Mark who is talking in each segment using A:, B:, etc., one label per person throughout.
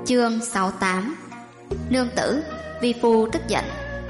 A: Chương 68. Nương tử, vi phu tức giận.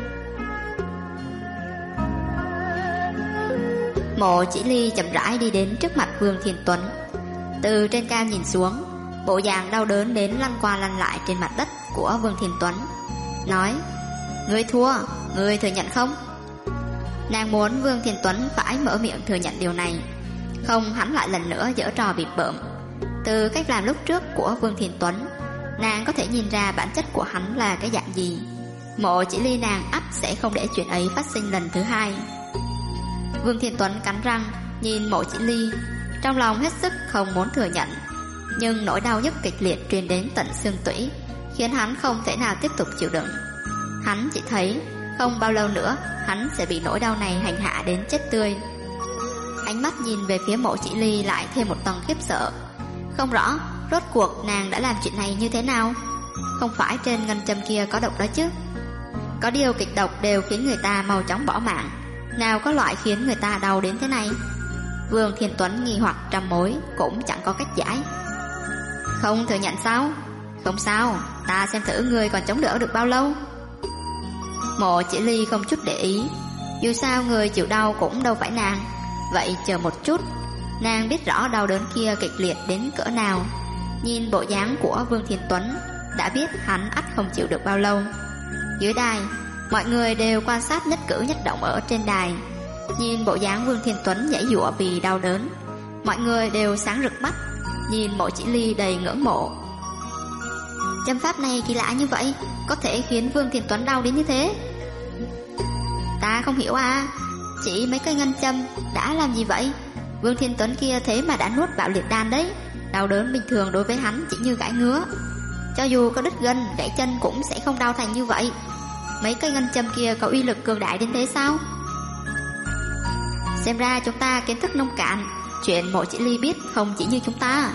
A: Mộ Chỉ Ly chậm rãi đi đến trước mặt Vương Thiên Tuấn. Từ trên cao nhìn xuống, bộ dạng đau đớn đến lăn qua lăn lại trên mặt đất của Vương Thiên Tuấn, nói: "Ngươi thua, ngươi thừa nhận không?" Nàng muốn Vương Thiên Tuấn phải mở miệng thừa nhận điều này, không hắn lại lần nữa giở trò bịp bợm. Từ cách làm lúc trước của Vương Thiên Tuấn, nàng có thể nhìn ra bản chất của hắn là cái dạng gì. Mộ Chỉ Ly nàng ắt sẽ không để chuyện ấy phát sinh lần thứ hai. Vương Thiên Tuấn cắn răng nhìn Mộ Chỉ Ly, trong lòng hết sức không muốn thừa nhận, nhưng nỗi đau nhức kịch liệt truyền đến tận xương tủy, khiến hắn không thể nào tiếp tục chịu đựng. Hắn chỉ thấy không bao lâu nữa hắn sẽ bị nỗi đau này hành hạ đến chết tươi. Ánh mắt nhìn về phía Mộ Chỉ Ly lại thêm một tầng khiếp sợ. Không rõ rốt cuộc nàng đã làm chuyện này như thế nào. Không phải trên ngân châm kia có độc đó chứ? Có điều kịch độc đều khiến người ta mau chóng bỏ mạng, nào có loại khiến người ta đau đến thế này. Vương Thiên Tuấn nghi hoặc trăm mối cũng chẳng có cách giải. Không thừa nhận sao? Không sao, ta xem thử ngươi còn chống đỡ được bao lâu. Mộ Chỉ Ly không chút để ý, dù sao người chịu đau cũng đâu phải nàng. Vậy chờ một chút. Nàng biết rõ đau đớn kia kịch liệt đến cỡ nào. Nhìn bộ dáng của Vương Thiên Tuấn đã biết hắn ắt không chịu được bao lâu. Dưới đài, mọi người đều quan sát nhất cử nhất động ở trên đài. Nhìn bộ dáng Vương Thiên Tuấn giãy giụa vì đau đớn, mọi người đều sáng rực mắt, nhìn Mộ Chỉ Ly đầy ngưỡng mộ. Châm pháp này kỳ lạ như vậy, có thể khiến Vương Thiên Tuấn đau đến như thế. Ta không hiểu à, chỉ mấy cây ngân châm đã làm gì vậy? Vương Thiên Tuấn kia thế mà đã nuốt bạo liệt đan đấy. Đau đớn bình thường đối với hắn chỉ như gãi ngứa, cho dù có đứt gân, gãy chân cũng sẽ không đau thành như vậy. Mấy cây ngân châm kia có uy lực cường đại đến thế sao? Xem ra chúng ta kiến thức nông cạn, chuyện Mộ Chỉ Ly biết không chỉ như chúng ta.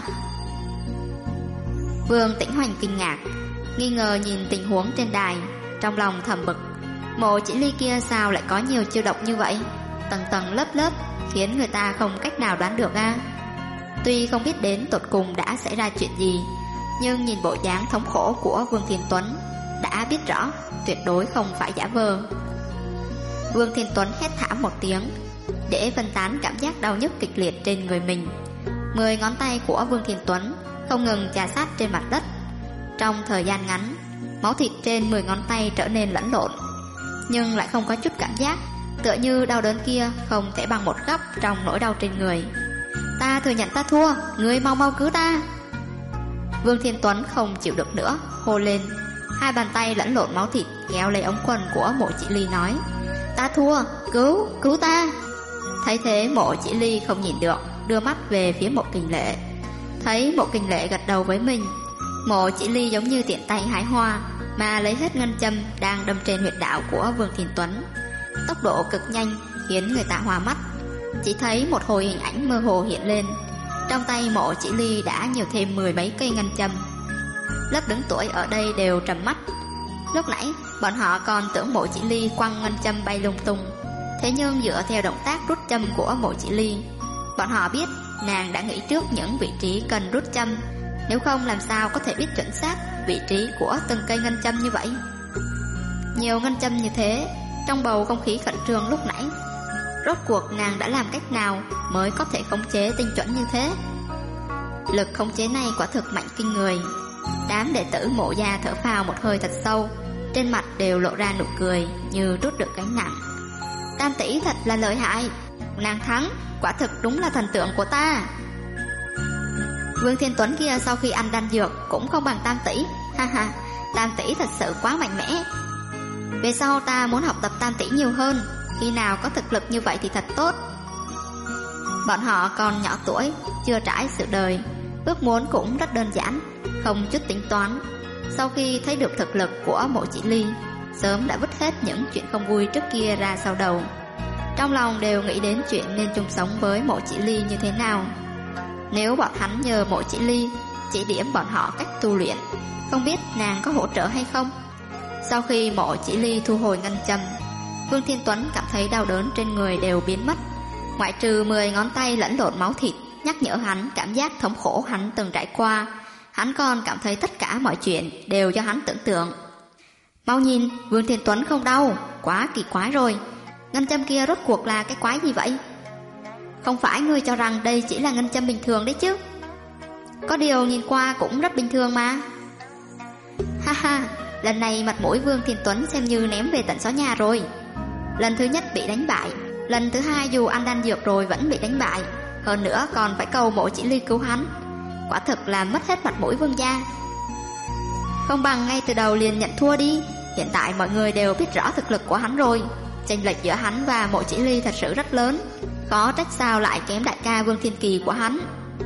A: Vương Tĩnh Hoành kinh ngạc, nghi ngờ nhìn tình huống trên đài, trong lòng thầm bực. Mộ Chỉ Ly kia sao lại có nhiều chiêu độc như vậy, tầng tầng lớp lớp, khiến người ta không cách nào đoán được a. Tuy không biết đến tột cùng đã xảy ra chuyện gì, nhưng nhìn bộ dáng thống khổ của Vương Thiên Tuấn đã biết rõ tuyệt đối không phải giả vờ. Vương Thiên Tuấn hét thảm một tiếng, để phân tán cảm giác đau nhức kịch liệt trên người mình. 10 ngón tay của Vương Thiên Tuấn không ngừng chà sát trên mặt đất. Trong thời gian ngắn, máu thịt trên 10 ngón tay trở nên lẫn lộn, nhưng lại không có chút cảm giác, tựa như đau đớn kia không thể bằng một góc trong nỗi đau trên người. Ta thừa nhận ta thua, ngươi mau mau cứu ta. Vương Thiên Tuấn không chịu được nữa, hô lên. Hai bàn tay lẫn lộn máu thịt kéo lấy ống quần của Mộ Chỉ Ly nói: Ta thua, cứu ta. Thấy thế Mộ Chỉ Ly không nhìn được, đưa mắt về phía Mộ Kình Lệ. Thấy Mộ Kình Lệ gật đầu với mình, Mộ Chỉ Ly giống như tiện tay hái hoa mà lấy hết ngân châm đang đâm trên huyệt đạo của Vương Thiên Tuấn. Tốc độ cực nhanh khiến người ta hoa mắt. Chỉ thấy một hồi hình ảnh mơ hồ hiện lên, trong tay Mộ Chỉ Ly đã nhiều thêm 10 mấy cây ngân châm. Lớp đứng tuổi ở đây đều trầm mắt. Lúc nãy bọn họ còn tưởng Mộ Chỉ Ly quăng ngân châm bay lung tung, thế nhưng dựa theo động tác rút châm của Mộ Chỉ Ly, bọn họ biết nàng đã nghĩ trước những vị trí cần rút châm, nếu không làm sao có thể biết chuẩn xác vị trí của từng cây ngân châm như vậy. Nhiều ngân châm như thế, trong bầu không khí khẩn trương lúc nãy, rốt cuộc nàng đã làm cách nào mới có thể khống chế tinh chuẩn như thế? Lực khống chế này quả thực mạnh kinh người. Đám đệ tử Mộ gia thở phào một hơi thật sâu, trên mặt đều lộ ra nụ cười như rút được gánh nặng. Tam tỷ thật là lợi hại, nàng thắng, quả thực đúng là thần tượng của ta. Vương Thiên Tuấn kia sau khi ăn đan dược cũng không bằng Tam tỷ, ha ha, Tam tỷ thật sự quá mạnh mẽ. Về sau ta muốn học tập Tam tỷ nhiều hơn, khi nào có thực lực như vậy thì thật tốt. Bọn họ còn nhỏ tuổi, chưa trải sự đời, ước muốn cũng rất đơn giản, không chút tính toán. Sau khi thấy được thực lực của Mộ Chỉ Ly, sớm đã vứt hết những chuyện không vui trước kia ra sau đầu. Trong lòng đều nghĩ đến chuyện nên chung sống với Mộ Chỉ Ly như thế nào. Nếu bọn hắn nhờ Mộ Chỉ Ly chỉ điểm bọn họ cách tu luyện, không biết nàng có hỗ trợ hay không. Sau khi Mộ Chỉ Ly thu hồi ngân châm, Vương Thiên Tuấn cảm thấy đau đớn trên người đều biến mất, ngoại trừ 10 ngón tay lẫn lộn máu thịt nhắc nhở hắn cảm giác thống khổ hắn từng trải qua. Hắn còn cảm thấy tất cả mọi chuyện đều do hắn tưởng tượng. Mau nhìn, Vương Thiên Tuấn không đau, quá kỳ quái rồi. Ngân châm kia rốt cuộc là cái quái gì vậy? Không phải ngươi cho rằng đây chỉ là ngân châm bình thường đấy chứ? Có điều nhìn qua cũng rất bình thường mà. Ha ha, lần này mặt mũi Vương Thiên Tuấn xem như ném về tận xó nhà rồi. Lần thứ nhất bị đánh bại, lần thứ hai dù ăn đan dược rồi vẫn bị đánh bại, hơn nữa còn phải cầu Mộ Chỉ Ly cứu hắn. Quả thực là mất hết mặt mũi Vương gia. Không bằng ngay từ đầu liền nhận thua đi. Hiện tại mọi người đều biết rõ thực lực của hắn rồi. Chênh lệch giữa hắn và Mộ Chỉ Ly thật sự rất lớn, khó trách sao lại kém đại ca Vương Thiên Kỳ của hắn.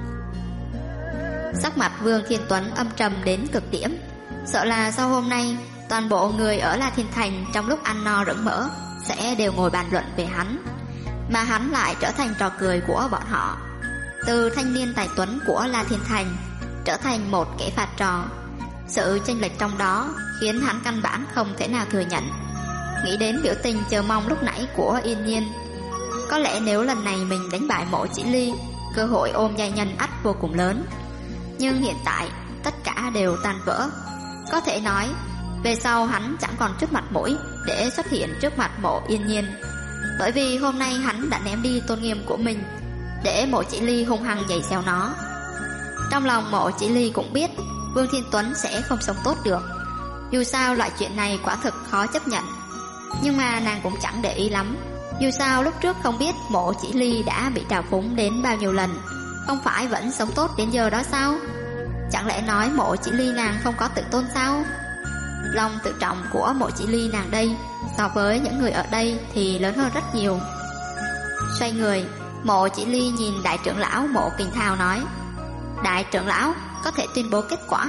A: Sắc mặt Vương Thiên Tuấn âm trầm đến cực điểm. Sợ là sau hôm nay toàn bộ người ở La Thiên Thành trong lúc ăn no rỗng mỡ sẽ đều ngồi bàn luận về hắn, mà hắn lại trở thành trò cười của bọn họ. Từ thanh niên tài tuấn của La Thiên Thành trở thành một kẻ phạt trò. Sự chênh lệch trong đó khiến hắn căn bản không thể nào thừa nhận. Nghĩ đến biểu tình chờ mong lúc nãy của Yên Nhiên, có lẽ nếu lần này mình đánh bại Mộ Chỉ Ly, cơ hội ôm giai nhân ắt vô cùng lớn. Nhưng hiện tại tất cả đều tan vỡ. Có thể nói về sau hắn chẳng còn chút mặt mũi để xuất hiện trước mặt Mộ Yên Nhiên, bởi vì hôm nay hắn đã ném đi tôn nghiêm của mình để Mộ Chỉ Ly hung hăng giày xéo nó. Trong lòng Mộ Chỉ Ly cũng biết Vương Thiên Tuấn sẽ không sống tốt được. Dù sao loại chuyện này quả thực khó chấp nhận, nhưng mà nàng cũng chẳng để ý lắm. Dù sao lúc trước không biết Mộ Chỉ Ly đã bị trào phúng đến bao nhiêu lần, không phải vẫn sống tốt đến giờ đó sao? Chẳng lẽ nói Mộ Chỉ Ly nàng không có tự tôn sao? Lòng tự trọng của Mộ Chỉ Ly nàng đây so với những người ở đây thì lớn hơn rất nhiều. Xoay người, Mộ Chỉ Ly nhìn đại trưởng lão Mộ Kình Thao nói: đại trưởng lão có thể tuyên bố kết quả.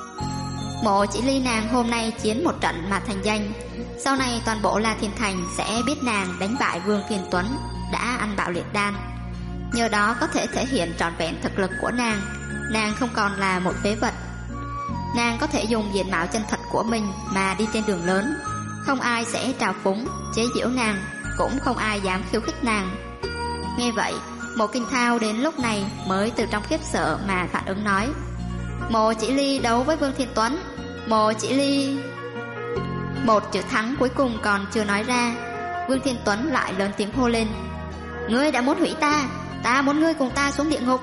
A: Mộ Chỉ Ly nàng hôm nay chiến một trận mà thành danh, sau này toàn bộ La Thiên Thành sẽ biết nàng đánh bại Vương Thiên Tuấn đã ăn bạo liệt đan. Nhờ đó có thể thể hiện trọn vẹn thực lực của nàng. Nàng không còn là một phế vật. Nàng có thể dùng diện mạo chân thật của mình mà đi trên đường lớn, không ai sẽ trào phúng, chế giễu nàng, cũng không ai dám khiêu khích nàng. Nghe vậy, Mộ Kinh Thao đến lúc này mới từ trong khiếp sợ mà phản ứng nói: Mộ Chỉ Ly đấu với Vương Thiên Tuấn. Mộ Chỉ Ly... Một chữ thắng cuối cùng còn chưa nói ra, Vương Thiên Tuấn lại lớn tiếng hô lên: ngươi đã muốn hủy ta, ta muốn ngươi cùng ta xuống địa ngục.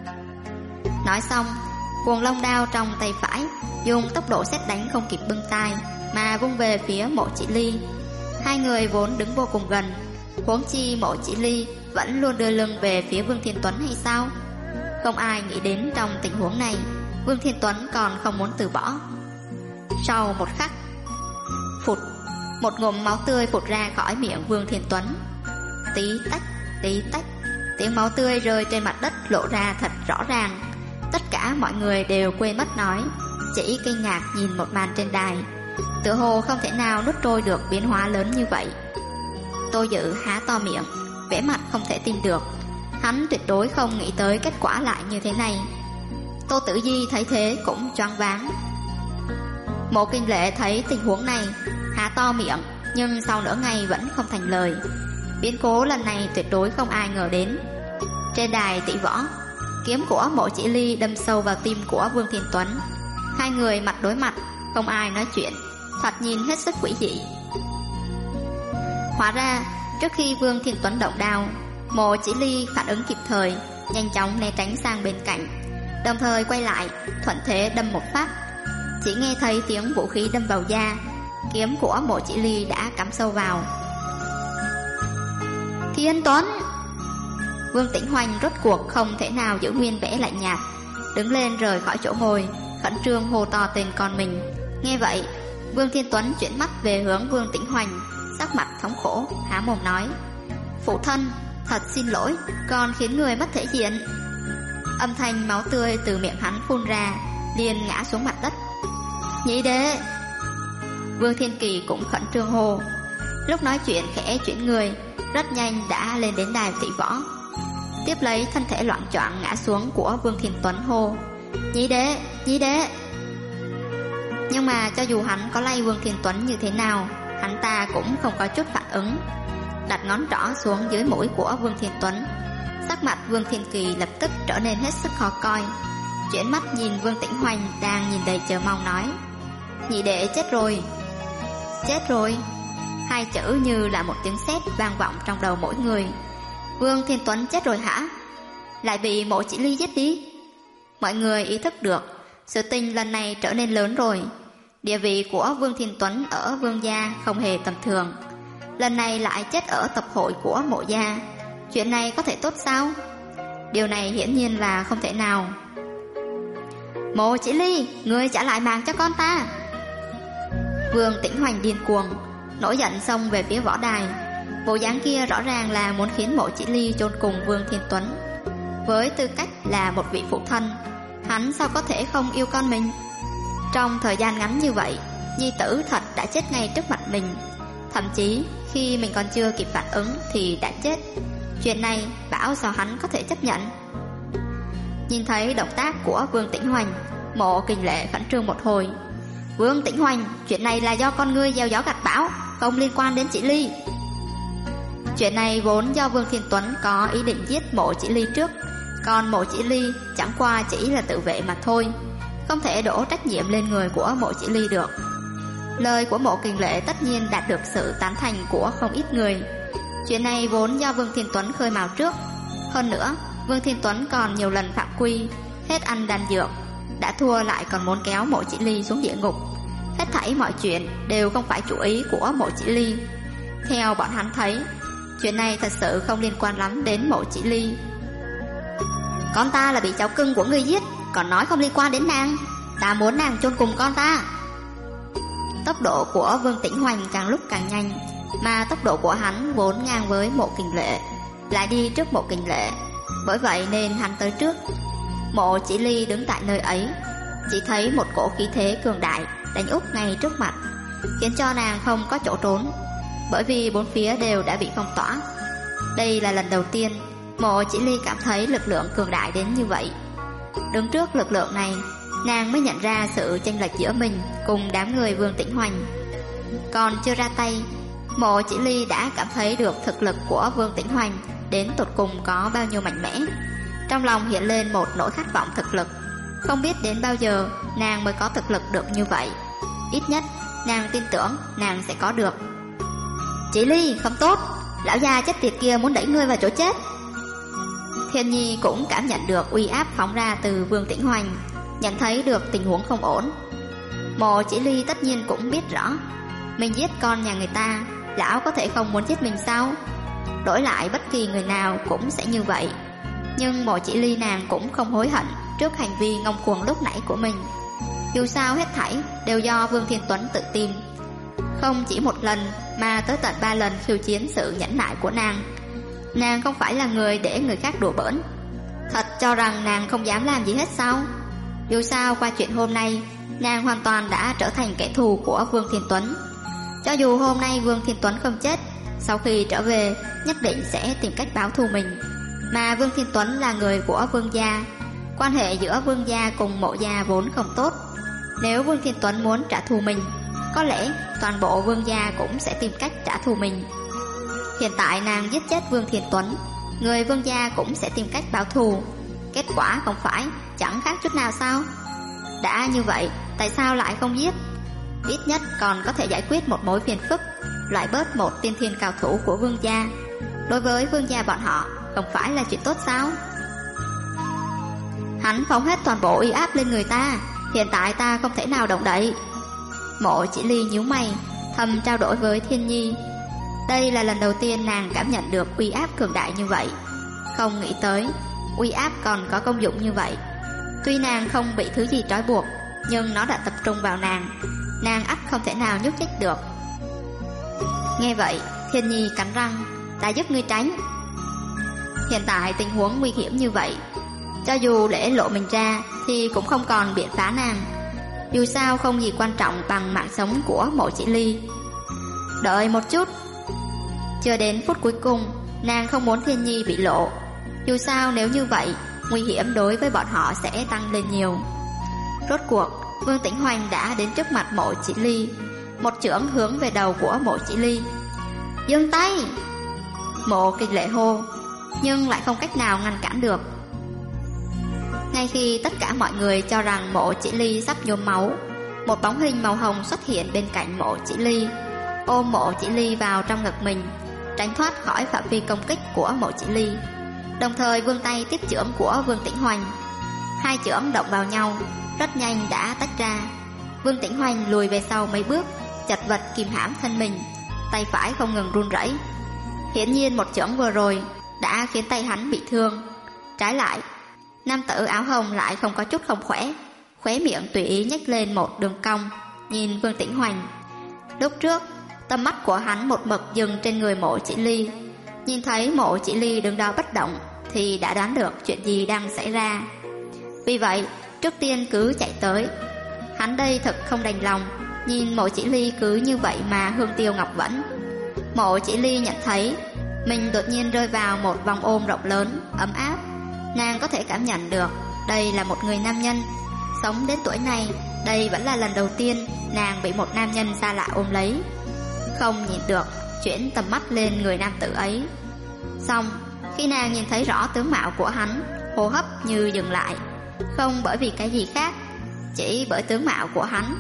A: Nói xong, cuồng long đao trong tay phải dùng tốc độ sét đánh không kịp bưng tay mà vung về phía Mộ Chỉ Ly. Hai người vốn đứng vô cùng gần, huống chi Mộ Chỉ Ly vẫn luôn đưa lưng về phía Vương Thiên Tuấn hay sao? Không ai nghĩ đến trong tình huống này Vương Thiên Tuấn còn không muốn từ bỏ. Sau một khắc, phụt, một ngụm máu tươi phụt ra khỏi miệng Vương Thiên Tuấn. Tí tách, tí tách, tiếng máu tươi rơi trên mặt đất lộ ra thật rõ ràng. Tất cả mọi người đều quên mất nói, chỉ kinh ngạc nhìn một màn trên đài. Tựa hồ không thể nào nuốt trôi được biến hóa lớn như vậy. Tô Dự há to miệng, vẻ mặt không thể tin được. Hắn tuyệt đối không nghĩ tới kết quả lại như thế này. Tô Tử Di thấy thế cũng choáng váng. Mộ Kinh Lệ thấy tình huống này, há to miệng, nhưng sau nửa ngày vẫn không thành lời. Biến cố lần này tuyệt đối không ai ngờ đến. Trên đài tỷ võ, kiếm của Mộ Chỉ Ly đâm sâu vào tim của Vương Thiên Tuấn. Hai người mặt đối mặt, không ai nói chuyện, thoạt nhìn hết sức quỷ dị. Hóa ra, trước khi Vương Thiên Tuấn động đao, Mộ Chỉ Ly phản ứng kịp thời, nhanh chóng né tránh sang bên cạnh, đồng thời quay lại, thuận thế đâm một phát. Chỉ nghe thấy tiếng vũ khí đâm vào da, kiếm của Mộ Chỉ Ly đã cắm sâu vào. Thiên Tuấn! Vương Tĩnh Hoành rốt cuộc không thể nào giữ nguyên vẻ lạnh nhạt, đứng lên rời khỏi chỗ ngồi, khẩn trương hô to tên con mình. Nghe vậy, Vương Thiên Tuấn chuyển mắt về hướng Vương Tĩnh Hoành, sắc mặt thống khổ, há mồm nói: phụ thân, thật xin lỗi, con khiến người mất thể diện. Âm thanh máu tươi từ miệng hắn phun ra, liền ngã xuống mặt đất. Nhị đệ! Vương Thiên Kỳ cũng khẩn trương hô. Lúc nói chuyện khẽ chuyển người, rất nhanh đã lên đến đài tỷ võ. Tiếp lấy thân thể loạng choạng ngã xuống của Vương Thiên Tuấn hô: nhị đệ, nhị đệ! Nhưng mà cho dù hắn có lay Vương Thiên Tuấn như thế nào, hắn ta cũng không có chút phản ứng. Đặt ngón trỏ xuống dưới mũi của Vương Thiên Tuấn, sắc mặt Vương Thiên Kỳ lập tức trở nên hết sức khó coi. chuyển mắt nhìn Vương Tĩnh Hoành đang nhìn đầy chờ mong nói: nhị đệ chết rồi. Chết rồi? Hai chữ như là một tiếng sét vang vọng trong đầu mỗi người. Vương Thiên Tuấn chết rồi hả? Lại bị Mộ Chỉ Ly giết đi? Mọi người ý thức được sự tình lần này trở nên lớn rồi. Địa vị của Vương Thiên Tuấn ở Vương gia không hề tầm thường, lần này lại chết ở tập hội của Mộ gia. Chuyện này có thể tốt sao? Điều này hiển nhiên là không thể nào. Mộ Chỉ Ly, ngươi trả lại mạng cho con ta. Vương Tĩnh Hoành điên cuồng, nổi giận xông về phía võ đài. Bộ dáng kia rõ ràng là muốn khiến Mộ Chỉ Ly chôn cùng Vương Thiên Tuấn. Với tư cách là một vị phụ thân, hắn sao có thể không yêu con mình? Trong thời gian ngắn như vậy, nhi tử thật đã chết ngay trước mặt mình. Thậm chí khi mình còn chưa kịp phản ứng thì đã chết. Chuyện này bảo sao hắn có thể chấp nhận? Nhìn thấy động tác của Vương Tĩnh Hoành, Mộ Kình Lệ khẩn trương một hồi. Vương Tĩnh Hoành, chuyện này là do con ngươi gieo gió gặt bão, không liên quan đến Chỉ Ly. Chuyện này vốn do Vương Thiên Tuấn có ý định giết Mộ Chỉ Ly trước, còn Mộ Chỉ Ly chẳng qua chỉ là tự vệ mà thôi, không thể đổ trách nhiệm lên người của Mộ Chỉ Ly được. Lời của Mộ Kình Lệ tất nhiên đạt được sự tán thành của không ít người. Chuyện này vốn do Vương Thiên Tuấn khơi mào trước. Hơn nữa, Vương Thiên Tuấn còn nhiều lần phạm quy, hết ăn đan dược, đã thua lại còn muốn kéo Mộ Chỉ Ly xuống địa ngục. Hết thảy mọi chuyện đều không phải chủ ý của Mộ Chỉ Ly. Theo bọn hắn thấy, chuyện này thật sự không liên quan lắm đến Mộ Chỉ Ly. Con ta là bị cháu cưng của ngươi giết, còn nói không liên quan đến nàng. Ta muốn nàng chôn cùng con ta. Tốc độ của Vương Tĩnh Hoành càng lúc càng nhanh, mà tốc độ của hắn vốn ngang với Mộ Kình Lệ, lại đi trước Mộ Kình Lệ, bởi vậy nên hắn tới trước. Mộ Chỉ Ly đứng tại nơi ấy, chỉ thấy một cỗ khí thế cường đại đánh úp ngay trước mặt, khiến cho nàng không có chỗ trốn, bởi vì bốn phía đều đã bị phong tỏa. Đây là lần đầu tiên Mộ Chỉ Ly cảm thấy lực lượng cường đại đến như vậy. Đứng trước lực lượng này, nàng mới nhận ra sự chênh lệch giữa mình cùng đám người Vương Tĩnh Hoành. Còn chưa ra tay, Mộ Chỉ Ly đã cảm thấy được thực lực của Vương Tĩnh Hoành đến tột cùng có bao nhiêu mạnh mẽ. Trong lòng hiện lên một nỗi khát vọng thực lực. Không biết đến bao giờ nàng mới có thực lực được như vậy. Ít nhất nàng tin tưởng nàng sẽ có được. Chỉ Ly, không tốt, lão già chết tiệt kia muốn đẩy ngươi vào chỗ chết. Thiên Nhi cũng cảm nhận được uy áp phóng ra từ Vương Tĩnh Hoành, nhận thấy được tình huống không ổn. Mộ Chỉ Ly tất nhiên cũng biết rõ, mình giết con nhà người ta, lão có thể không muốn giết mình sao? Đổi lại bất kỳ người nào cũng sẽ như vậy. Nhưng Mộ Chỉ Ly nàng cũng không hối hận trước hành vi ngông cuồng lúc nãy của mình. Dù sao hết thảy đều do Vương Thiên Tuấn tự tin. Không chỉ một lần mà tới tận 3 lần khiêu chiến sự nhẫn nại của nàng. Nàng không phải là người để người khác đùa bỡn. Thật cho rằng nàng không dám làm gì hết sao? Dù sao qua chuyện hôm nay, nàng hoàn toàn đã trở thành kẻ thù của Vương Thiên Tuấn. Cho dù hôm nay Vương Thiên Tuấn không chết, sau khi trở về nhất định sẽ tìm cách báo thù mình. Mà Vương Thiên Tuấn là người của Vương gia, quan hệ giữa Vương gia cùng Mộ gia vốn không tốt. Nếu Vương Thiên Tuấn muốn trả thù mình, có lẽ toàn bộ Vương gia cũng sẽ tìm cách trả thù mình. Hiện tại nàng giết chết Vương Thiên Tuấn, người Vương gia cũng sẽ tìm cách báo thù. Kết quả không phải chẳng khác chút nào sao? Đã như vậy, tại sao lại không giết? Ít nhất còn có thể giải quyết một mối phiền phức, loại bớt một tiên thiên cao thủ của Vương gia. Đối với Vương gia bọn họ, không phải là chuyện tốt sao? Hắn phóng hết toàn bộ uy áp lên người ta, hiện tại ta không thể nào động đậy. Mộ Chỉ Ly nhíu mày, thầm trao đổi với Thiên Nhi. Đây là lần đầu tiên nàng cảm nhận được uy áp cường đại như vậy. Không nghĩ tới uy áp còn có công dụng như vậy. Tuy nàng không bị thứ gì trói buộc, nhưng nó đã tập trung vào nàng, nàng ắt không thể nào nhúc nhích được. Nghe vậy, Thiên Nhi cắn răng, ta giúp ngươi tránh. Hiện tại tình huống nguy hiểm như vậy, cho dù để lộ mình ra thì cũng không còn biện phá nàng. Dù sao không gì quan trọng bằng mạng sống của Mộ Chỉ Ly. Đợi một chút. Chưa đến phút cuối cùng, nàng không muốn Thiên Nhi bị lộ. Dù sao nếu như vậy, nguy hiểm đối với bọn họ sẽ tăng lên nhiều. Rốt cuộc, Vương Tĩnh Hoành đã đến trước mặt Mộ Chỉ Ly, một chưởng hướng về đầu của Mộ Chỉ Ly. Dừng tay! Mộ Kình Lệ hô, nhưng lại không cách nào ngăn cản được. Ngay khi tất cả mọi người cho rằng Mộ Chỉ Ly sắp nhuốm máu, một bóng hình màu hồng xuất hiện bên cạnh Mộ Chỉ Ly, ôm Mộ Chỉ Ly vào trong ngực mình, tránh thoát khỏi phạm vi công kích của Mộ Chỉ Ly, đồng thời vươn tay tiếp chưởng của Vương Tĩnh Hoành. Hai chưởng động vào nhau, rất nhanh đã tách ra. Vương Tĩnh Hoành lùi về sau mấy bước, chật vật kìm hãm thân mình, tay phải không ngừng run rẩy. Hiển nhiên một chưởng vừa rồi đã khiến tay hắn bị thương. Trái lại, nam tử áo hồng lại không có chút không khỏe, khóe miệng tùy ý nhếch lên một đường cong, nhìn Vương Tĩnh Hoành. Lúc trước, tầm mắt của hắn một mực dừng trên người Mộ Chỉ Ly, nhìn thấy Mộ Chỉ Ly đứng đó bất động thì đã đoán được chuyện gì đang xảy ra. Vì vậy, trước tiên cứ chạy tới. Hắn đây thật không đành lòng, nhìn Mộ Chỉ Ly cứ như vậy mà hương tiêu ngọc vẫn. Mộ Chỉ Ly nhận thấy mình đột nhiên rơi vào một vòng ôm rộng lớn, ấm áp. Nàng có thể cảm nhận được đây là một người nam nhân. Sống đến tuổi này, đây vẫn là lần đầu tiên nàng bị một nam nhân xa lạ ôm lấy. Không nhìn được, chuyển tầm mắt lên người nam tử ấy. Xong, khi nàng nhìn thấy rõ tướng mạo của hắn, hô hấp như dừng lại. Không bởi vì cái gì khác, chỉ bởi tướng mạo của hắn.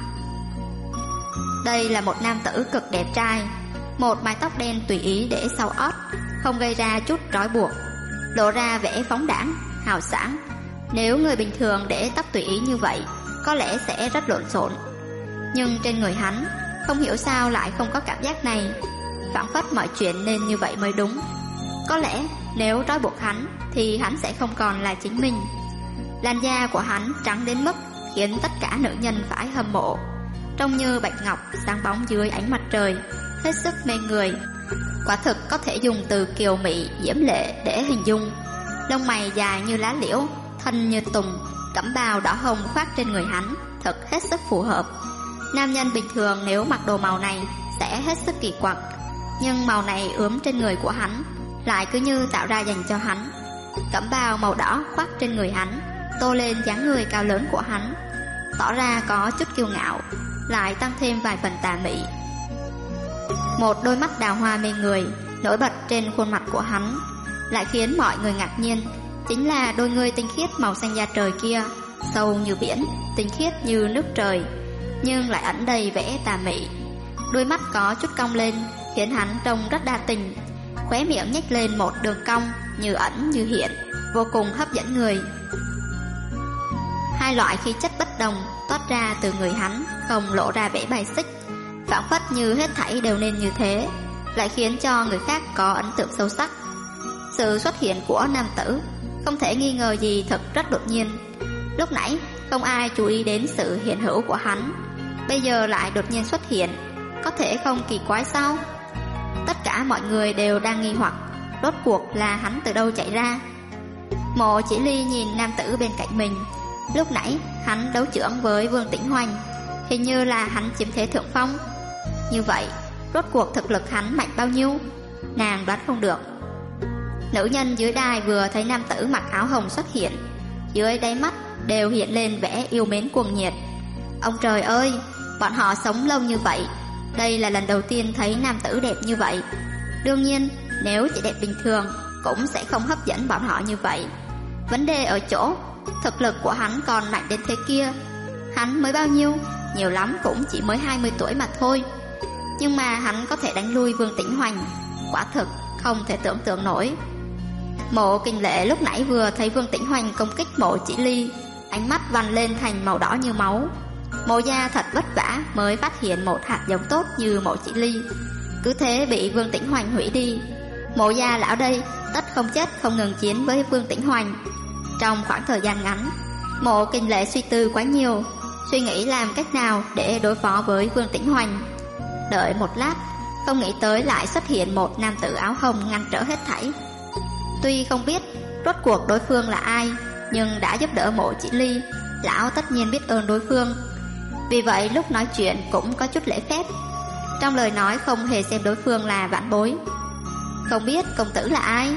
A: Đây là một nam tử cực đẹp trai, một mái tóc đen tùy ý để sau ót, không gây ra chút trói buộc, lộ ra vẻ phóng đãng, hào sảng. Nếu người bình thường để tóc tùy ý như vậy, có lẽ sẽ rất lộn xộn. Nhưng trên người hắn, không hiểu sao lại không có cảm giác này, phảng phất mọi chuyện nên như vậy mới đúng. Có lẽ nếu trói buộc hắn thì hắn sẽ không còn là chính mình. Làn da của hắn trắng đến mức khiến tất cả nữ nhân phải hâm mộ, trông như bạch ngọc sáng bóng dưới ánh mặt trời, hết sức mê người. Quả thực có thể dùng từ kiều mị, diễm lệ để hình dung. Lông mày dài như lá liễu, thân như tùng, cẩm bào đỏ hồng khoác trên người hắn, thật hết sức phù hợp. Nam nhân bình thường nếu mặc đồ màu này sẽ hết sức kỳ quặc, nhưng màu này ướm trên người của hắn lại cứ như tạo ra dành cho hắn. Cẩm bào màu đỏ khoác trên người hắn tô lên dáng người cao lớn của hắn, tỏ ra có chút kiêu ngạo, lại tăng thêm vài phần tà mị. Một đôi mắt đào hoa mê người nổi bật trên khuôn mặt của hắn, lại khiến mọi người ngạc nhiên. Chính là đôi ngươi tinh khiết màu xanh da trời kia, sâu như biển, tinh khiết như nước trời, nhưng lại ẩn đầy vẻ tà mị. Đôi mắt có chút cong lên, khiến hắn trông rất đa tình. Khóe miệng nhếch lên một đường cong, như ẩn như hiện, vô cùng hấp dẫn người. Hai loại khí chất bất đồng toát ra từ người hắn, không lộ ra vẻ bài xích, phảng phất như hết thảy đều nên như thế, lại khiến cho người khác có ấn tượng sâu sắc. Sự xuất hiện của nam tử không thể nghi ngờ gì thật rất đột nhiên. Lúc nãy không ai chú ý đến sự hiện hữu của hắn, bây giờ lại đột nhiên xuất hiện, có thể không kỳ quái sao? Tất cả mọi người đều đang nghi hoặc, rốt cuộc là hắn từ đâu chạy ra. Mộ Chỉ Ly nhìn nam tử bên cạnh mình. Lúc nãy hắn đấu chưởng với Vương Tĩnh Hoành, hình như là hắn chiếm thế thượng phong. Như vậy, rốt cuộc thực lực hắn mạnh bao nhiêu? Nàng đoán không được. Nữ nhân dưới đài vừa thấy nam tử mặc áo hồng xuất hiện, dưới đáy mắt đều hiện lên vẻ yêu mến cuồng nhiệt. Ông trời ơi, bọn họ sống lâu như vậy, đây là lần đầu tiên thấy nam tử đẹp như vậy. Đương nhiên, nếu chỉ đẹp bình thường cũng sẽ không hấp dẫn bọn họ như vậy. Vấn đề ở chỗ, thực lực của hắn còn mạnh đến thế kia. Hắn mới bao nhiêu? Nhiều lắm cũng chỉ mới 20 tuổi mà thôi. Nhưng mà hắn có thể đánh lui Vương Tĩnh Hoành, quả thực không thể tưởng tượng nổi. Mộ Kinh Lệ lúc nãy vừa thấy Vương Tĩnh Hoành công kích Mộ Chỉ Ly, ánh mắt vằn lên thành màu đỏ như máu. Mộ gia thật vất vả mới phát hiện một hạt giống tốt như Mộ Chỉ Ly, cứ thế bị Vương Tĩnh Hoành hủy đi. Mộ gia lão đây tất không chết không ngừng chiến với Vương Tĩnh Hoành. Trong khoảng thời gian ngắn, Mộ Kinh Lệ suy tư quá nhiều, suy nghĩ làm cách nào để đối phó với Vương Tĩnh Hoành. Đợi một lát, không nghĩ tới lại xuất hiện một nam tử áo hồng ngăn trở hết thảy. Tuy không biết rốt cuộc đối phương là ai, nhưng đã giúp đỡ Mộ Chỉ Ly, lão tất nhiên biết ơn đối phương. Vì vậy lúc nói chuyện cũng có chút lễ phép, trong lời nói không hề xem đối phương là vãn bối. Không biết công tử là ai?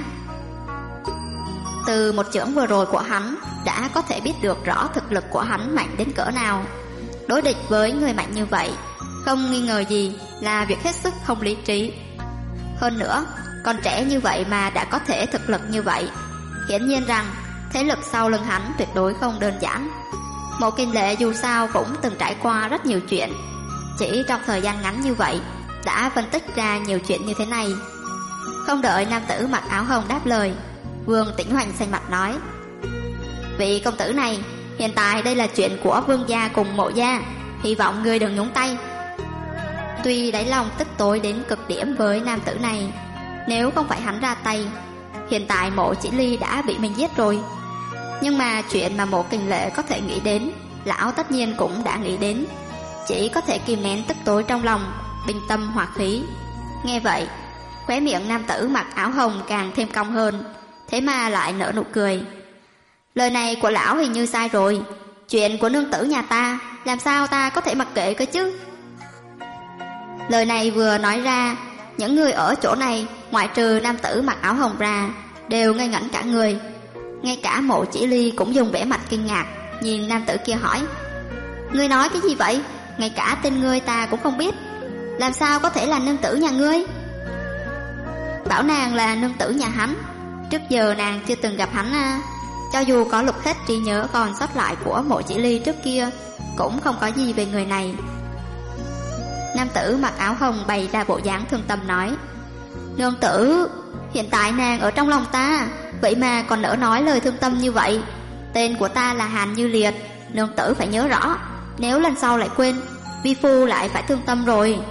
A: Từ một chưởng vừa rồi của hắn đã có thể biết được rõ thực lực của hắn mạnh đến cỡ nào. Đối địch với người mạnh như vậy, không nghi ngờ gì là việc hết sức không lý trí. Hơn nữa, còn trẻ như vậy mà đã có thể thực lực như vậy, hiển nhiên rằng thế lực sau lưng hắn tuyệt đối không đơn giản. Mộ Kinh Lệ dù sao cũng từng trải qua rất nhiều chuyện, chỉ trong thời gian ngắn như vậy đã phân tích ra nhiều chuyện như thế này. Không đợi nam tử mặc áo hồng đáp lời, Vương Tĩnh Hoành xanh mặt nói: vị công tử này, hiện tại đây là chuyện của Vương gia cùng Mộ gia, hy vọng ngươi đừng nhúng tay. Tuy đáy lòng tức tối đến cực điểm với nam tử này, nếu không phải hắn ra tay, hiện tại Mộ Chỉ Ly đã bị mình giết rồi. Nhưng mà chuyện mà Mộ Kinh Lệ có thể nghĩ đến, lão tất nhiên cũng đã nghĩ đến, chỉ có thể kìm nén tức tối trong lòng, bình tâm hòa khí. Nghe vậy, khóe miệng nam tử mặc áo hồng càng thêm cong hơn, thế mà lại nở nụ cười. Lời này của lão hình như sai rồi, chuyện của nương tử nhà ta làm sao ta có thể mặc kệ cơ chứ? Lời này vừa nói ra, những người ở chỗ này ngoại trừ nam tử mặc áo hồng ra đều ngây ngẩn cả người. Ngay cả Mộ Chỉ Ly cũng dùng vẻ mặt kinh ngạc nhìn nam tử kia hỏi: ngươi nói cái gì vậy? Ngay cả tên ngươi ta cũng không biết, làm sao có thể là nương tử nhà ngươi? Bảo nàng là nương tử nhà hắn, trước giờ nàng chưa từng gặp hắn à. Cho dù có lục hết trí nhớ còn sót lại của Mộ Chỉ Ly trước kia, cũng không có gì về người này. Nam tử mặc áo hồng bày ra bộ dáng thương tâm nói: nương tử, hiện tại nàng ở trong lòng ta, vậy mà còn nỡ nói lời thương tâm như vậy. Tên của ta là Hàn Như Liệt, nương tử phải nhớ rõ, nếu lần sau lại quên, vi phu lại phải thương tâm rồi.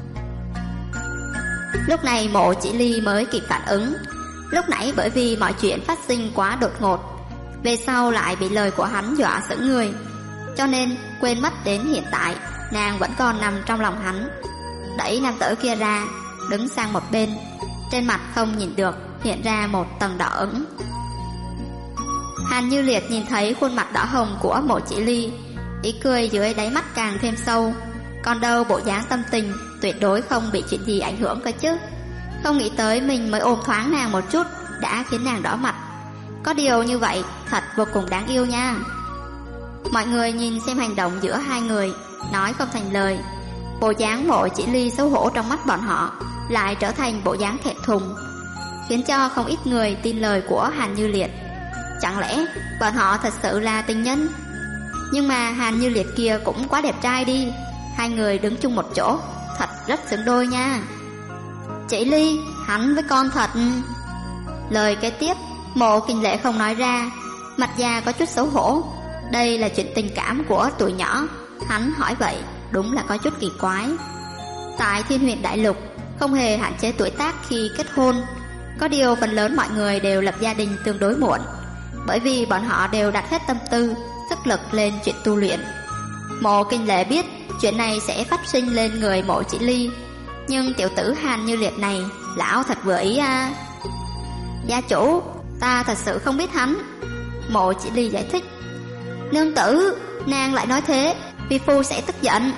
A: Lúc này Mộ Chỉ Ly mới kịp phản ứng. Lúc nãy bởi vì mọi chuyện phát sinh quá đột ngột, về sau lại bị lời của hắn dọa sững người, cho nên quên mất đến hiện tại nàng vẫn còn nằm trong lòng hắn. Đẩy nam tử kia ra, đứng sang một bên, trên mặt không nhìn được hiện ra một tầng đỏ ửng. Hàn Như Liệt nhìn thấy khuôn mặt đỏ hồng của Mộ Chỉ Ly, ý cười dưới đáy mắt càng thêm sâu. Còn đâu bộ dáng tâm tình tuyệt đối không bị chuyện gì ảnh hưởng cơ chứ. Không nghĩ tới mình mới ôm thoáng nàng một chút đã khiến nàng đỏ mặt. Có điều như vậy thật vô cùng đáng yêu nha. Mọi người nhìn xem hành động giữa hai người, nói không thành lời. Bộ dáng Mộ Chỉ Ly xấu hổ trong mắt bọn họ lại trở thành bộ dáng thẹn thùng, khiến cho không ít người tin lời của Hàn Như Liệt. Chẳng lẽ bọn họ thật sự là tình nhân? Nhưng mà Hàn Như Liệt kia cũng quá đẹp trai đi, hai người đứng chung một chỗ thật rất xứng đôi nha. Chỉ Ly, hắn với con thật. Lời kế tiếp Mộ Kinh Lệ không nói ra, mặt da có chút xấu hổ. Đây là chuyện tình cảm của tuổi nhỏ, hắn hỏi vậy đúng là có chút kỳ quái. Tại Thiên Huyền Đại Lục không hề hạn chế tuổi tác khi kết hôn, có điều phần lớn mọi người đều lập gia đình tương đối muộn, bởi vì bọn họ đều đặt hết tâm tư, sức lực lên chuyện tu luyện. Mộ Kinh Lệ biết chuyện này sẽ phát sinh lên người Mộ Chỉ Ly, nhưng tiểu tử Hàn Như Liệt này, lão thật vừa ý à. Gia chủ, ta thật sự không biết hắn. Mộ Chỉ Ly giải thích. Nương tử, nàng lại nói thế, vi phu sẽ tức giận.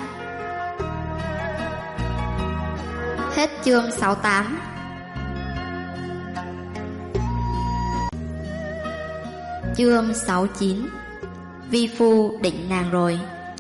A: Hết chương 68. Chương 69. Vi phu định nàng rồi.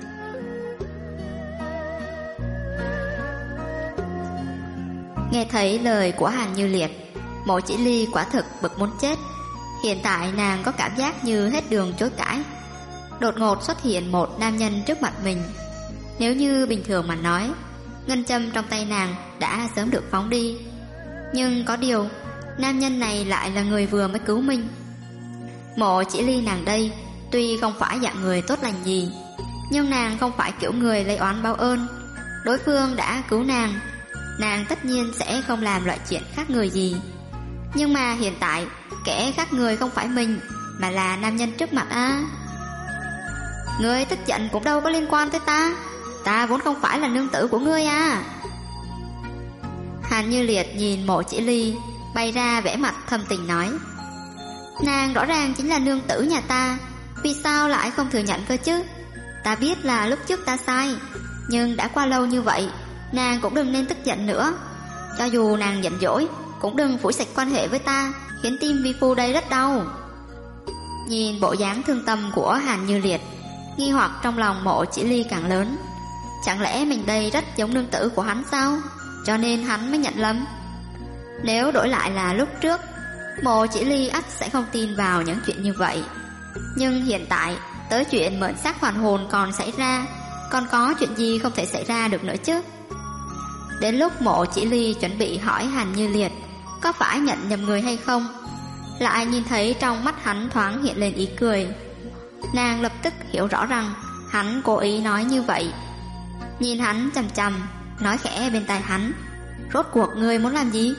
A: Nghe thấy lời của Hàn Như Liệt, Mộ Chỉ Ly quả thực bực muốn chết. Hiện tại nàng có cảm giác như hết đường chối cãi. Đột ngột xuất hiện một nam nhân trước mặt mình. Nếu như bình thường mà nói, ngân châm trong tay nàng đã sớm được phóng đi. Nhưng có điều, nam nhân này lại là người vừa mới cứu mình. Mộ Chỉ Ly nàng đây tuy không phải dạng người tốt lành gì, nhưng nàng không phải kiểu người lấy oán báo ơn. Đối phương đã cứu nàng, nàng tất nhiên sẽ không làm loại chuyện khác người gì. Nhưng mà hiện tại kẻ khác người không phải mình, mà là nam nhân trước mặt á. Ngươi tức giận cũng đâu có liên quan tới ta, ta vốn không phải là nương tử của ngươi à. Hàn Như Liệt nhìn Mộ Chỉ Ly, bày ra vẻ mặt thâm tình nói: nàng rõ ràng chính là nương tử nhà ta, vì sao lại không thừa nhận cơ chứ? Ta biết là lúc trước ta sai, nhưng đã qua lâu như vậy, nàng cũng đừng nên tức giận nữa. Cho dù nàng giận dỗi, cũng đừng phủi sạch quan hệ với ta, khiến tim vi phu đây rất đau. Nhìn bộ dáng thương tâm của Hàn Như Liệt, nghi hoặc trong lòng Mộ Chỉ Ly càng lớn. Chẳng lẽ mình đây rất giống nương tử của hắn sao, cho nên hắn mới nhận lầm? Nếu đổi lại là lúc trước, Mộ Chỉ Ly ắt sẽ không tin vào những chuyện như vậy. Nhưng hiện tại tới chuyện mượn xác hoàn hồn còn xảy ra, còn có chuyện gì không thể xảy ra được nữa chứ? Đến lúc Mộ Chỉ Ly chuẩn bị hỏi Hàn Như Liệt có phải nhận nhầm người hay không, lại nhìn thấy trong mắt hắn thoáng hiện lên ý cười. Nàng lập tức hiểu rõ rằng hắn cố ý nói như vậy. Nhìn hắn chằm chằm, nói khẽ bên tai hắn: rốt cuộc ngươi muốn làm gì?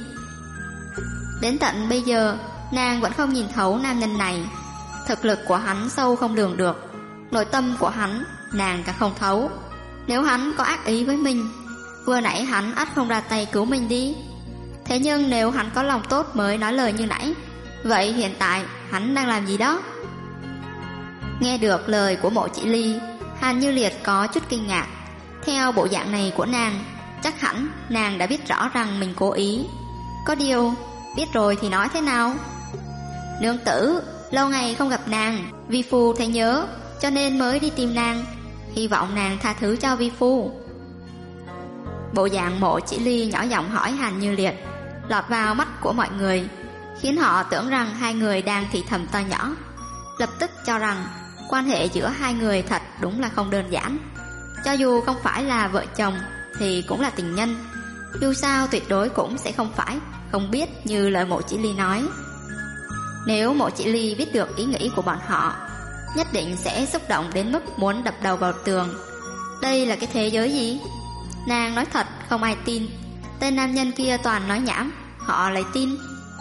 A: Đến tận bây giờ nàng vẫn không nhìn thấu nam nhân này. Thực lực của hắn sâu không lường được, nội tâm của hắn nàng càng không thấu. Nếu hắn có ác ý với mình, vừa nãy hắn ắt không ra tay cứu mình đi. Thế nhưng nếu hắn có lòng tốt mới nói lời như nãy, vậy hiện tại hắn đang làm gì đó? Nghe được lời của Mộ Chỉ Ly, Hàn Như Liệt có chút kinh ngạc. Theo bộ dạng này của nàng, chắc hẳn nàng đã biết rõ rằng mình cố ý. Có điều, biết rồi thì nói thế nào? Nương tử, lâu ngày không gặp nàng, vi phu thấy nhớ, cho nên mới đi tìm nàng, hy vọng nàng tha thứ cho vi phu. Bộ dạng Mộ Chỉ Ly nhỏ giọng hỏi Hàn Như Liệt lọt vào mắt của mọi người, khiến họ tưởng rằng hai người đang thì thầm to nhỏ, lập tức cho rằng quan hệ giữa hai người thật đúng là không đơn giản. Cho dù không phải là vợ chồng thì cũng là tình nhân. Dù sao tuyệt đối cũng sẽ không phải không biết như lời Mộ Chỉ Ly nói. Nếu Mộ Chỉ Ly biết được ý nghĩ của bọn họ, nhất định sẽ xúc động đến mức muốn đập đầu vào tường. Đây là cái thế giới gì? Nàng nói thật không ai tin, tên nam nhân kia toàn nói nhảm, họ lại tin.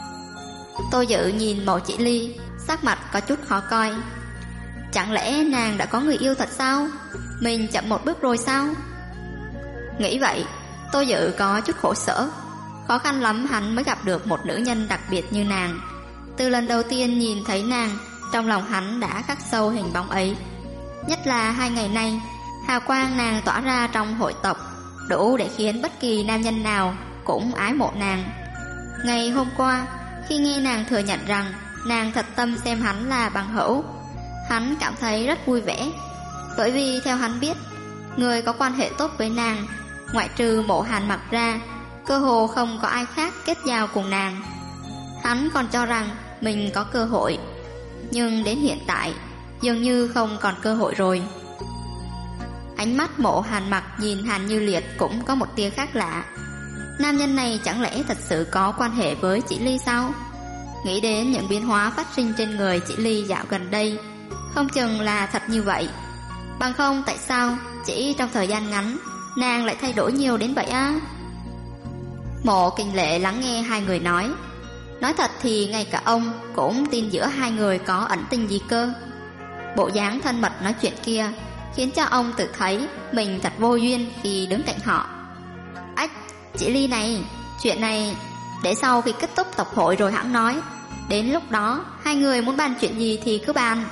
A: Tô Dự nhìn Mộ Chỉ Ly, sắc mặt có chút khó coi. Chẳng lẽ nàng đã có người yêu thật sao? Mình chậm một bước rồi sao? Nghĩ vậy, Tô Dự có chút khổ sở. Khó khăn lắm hắn mới gặp được một nữ nhân đặc biệt như nàng. Từ lần đầu tiên nhìn thấy nàng, trong lòng hắn đã khắc sâu hình bóng ấy. Nhất là 2 ngày nay, hào quang nàng tỏa ra trong hội tộc đủ để khiến bất kỳ nam nhân nào cũng ái mộ nàng. Ngày hôm qua, khi nghe nàng thừa nhận rằng nàng thật tâm xem hắn là bằng hữu, hắn cảm thấy rất vui vẻ. Bởi vì theo hắn biết, người có quan hệ tốt với nàng, ngoại trừ Mộ Hàn Mặc ra, cơ hồ không có ai khác kết giao cùng nàng. Hắn còn cho rằng mình có cơ hội, nhưng đến hiện tại dường như không còn cơ hội rồi. Ánh mắt Mộ Hàn Mặc nhìn Hàn Như Liệt cũng có một tia khác lạ. Nam nhân này chẳng lẽ thật sự có quan hệ với Chỉ Ly sao? Nghĩ đến những biến hóa phát sinh trên người Chỉ Ly dạo gần đây, không chừng là thật như vậy. Bằng không tại sao chỉ trong thời gian ngắn nàng lại thay đổi nhiều đến vậy á? Mộ Kinh Lệ lắng nghe hai người nói thật thì ngay cả ông cũng tin giữa hai người có ẩn tình gì cơ. Bộ dáng thân mật nói chuyện kia khiến cho ông tự thấy mình thật vô duyên khi đứng cạnh họ. Ách, Chỉ Ly này, chuyện này để sau khi kết thúc tộc hội rồi hẵng nói. Đến lúc đó hai người muốn bàn chuyện gì thì cứ bàn.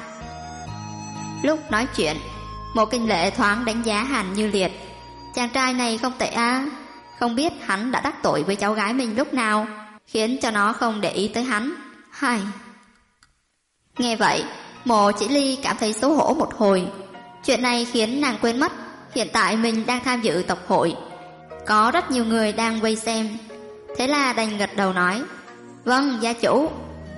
A: Lúc nói chuyện, Mộ Kinh Lệ thoáng đánh giá Hàn Như Liệt. Chàng trai này không tệ á, không biết hắn đã đắc tội với cháu gái mình lúc nào, khiến cho nó không để ý tới hắn. Hay. Nghe vậy, Mộ Chỉ Ly cảm thấy xấu hổ một hồi. Chuyện này khiến nàng quên mất hiện tại mình đang tham dự tộc hội, có rất nhiều người đang vây xem. Thế là đành gật đầu nói: vâng, gia chủ.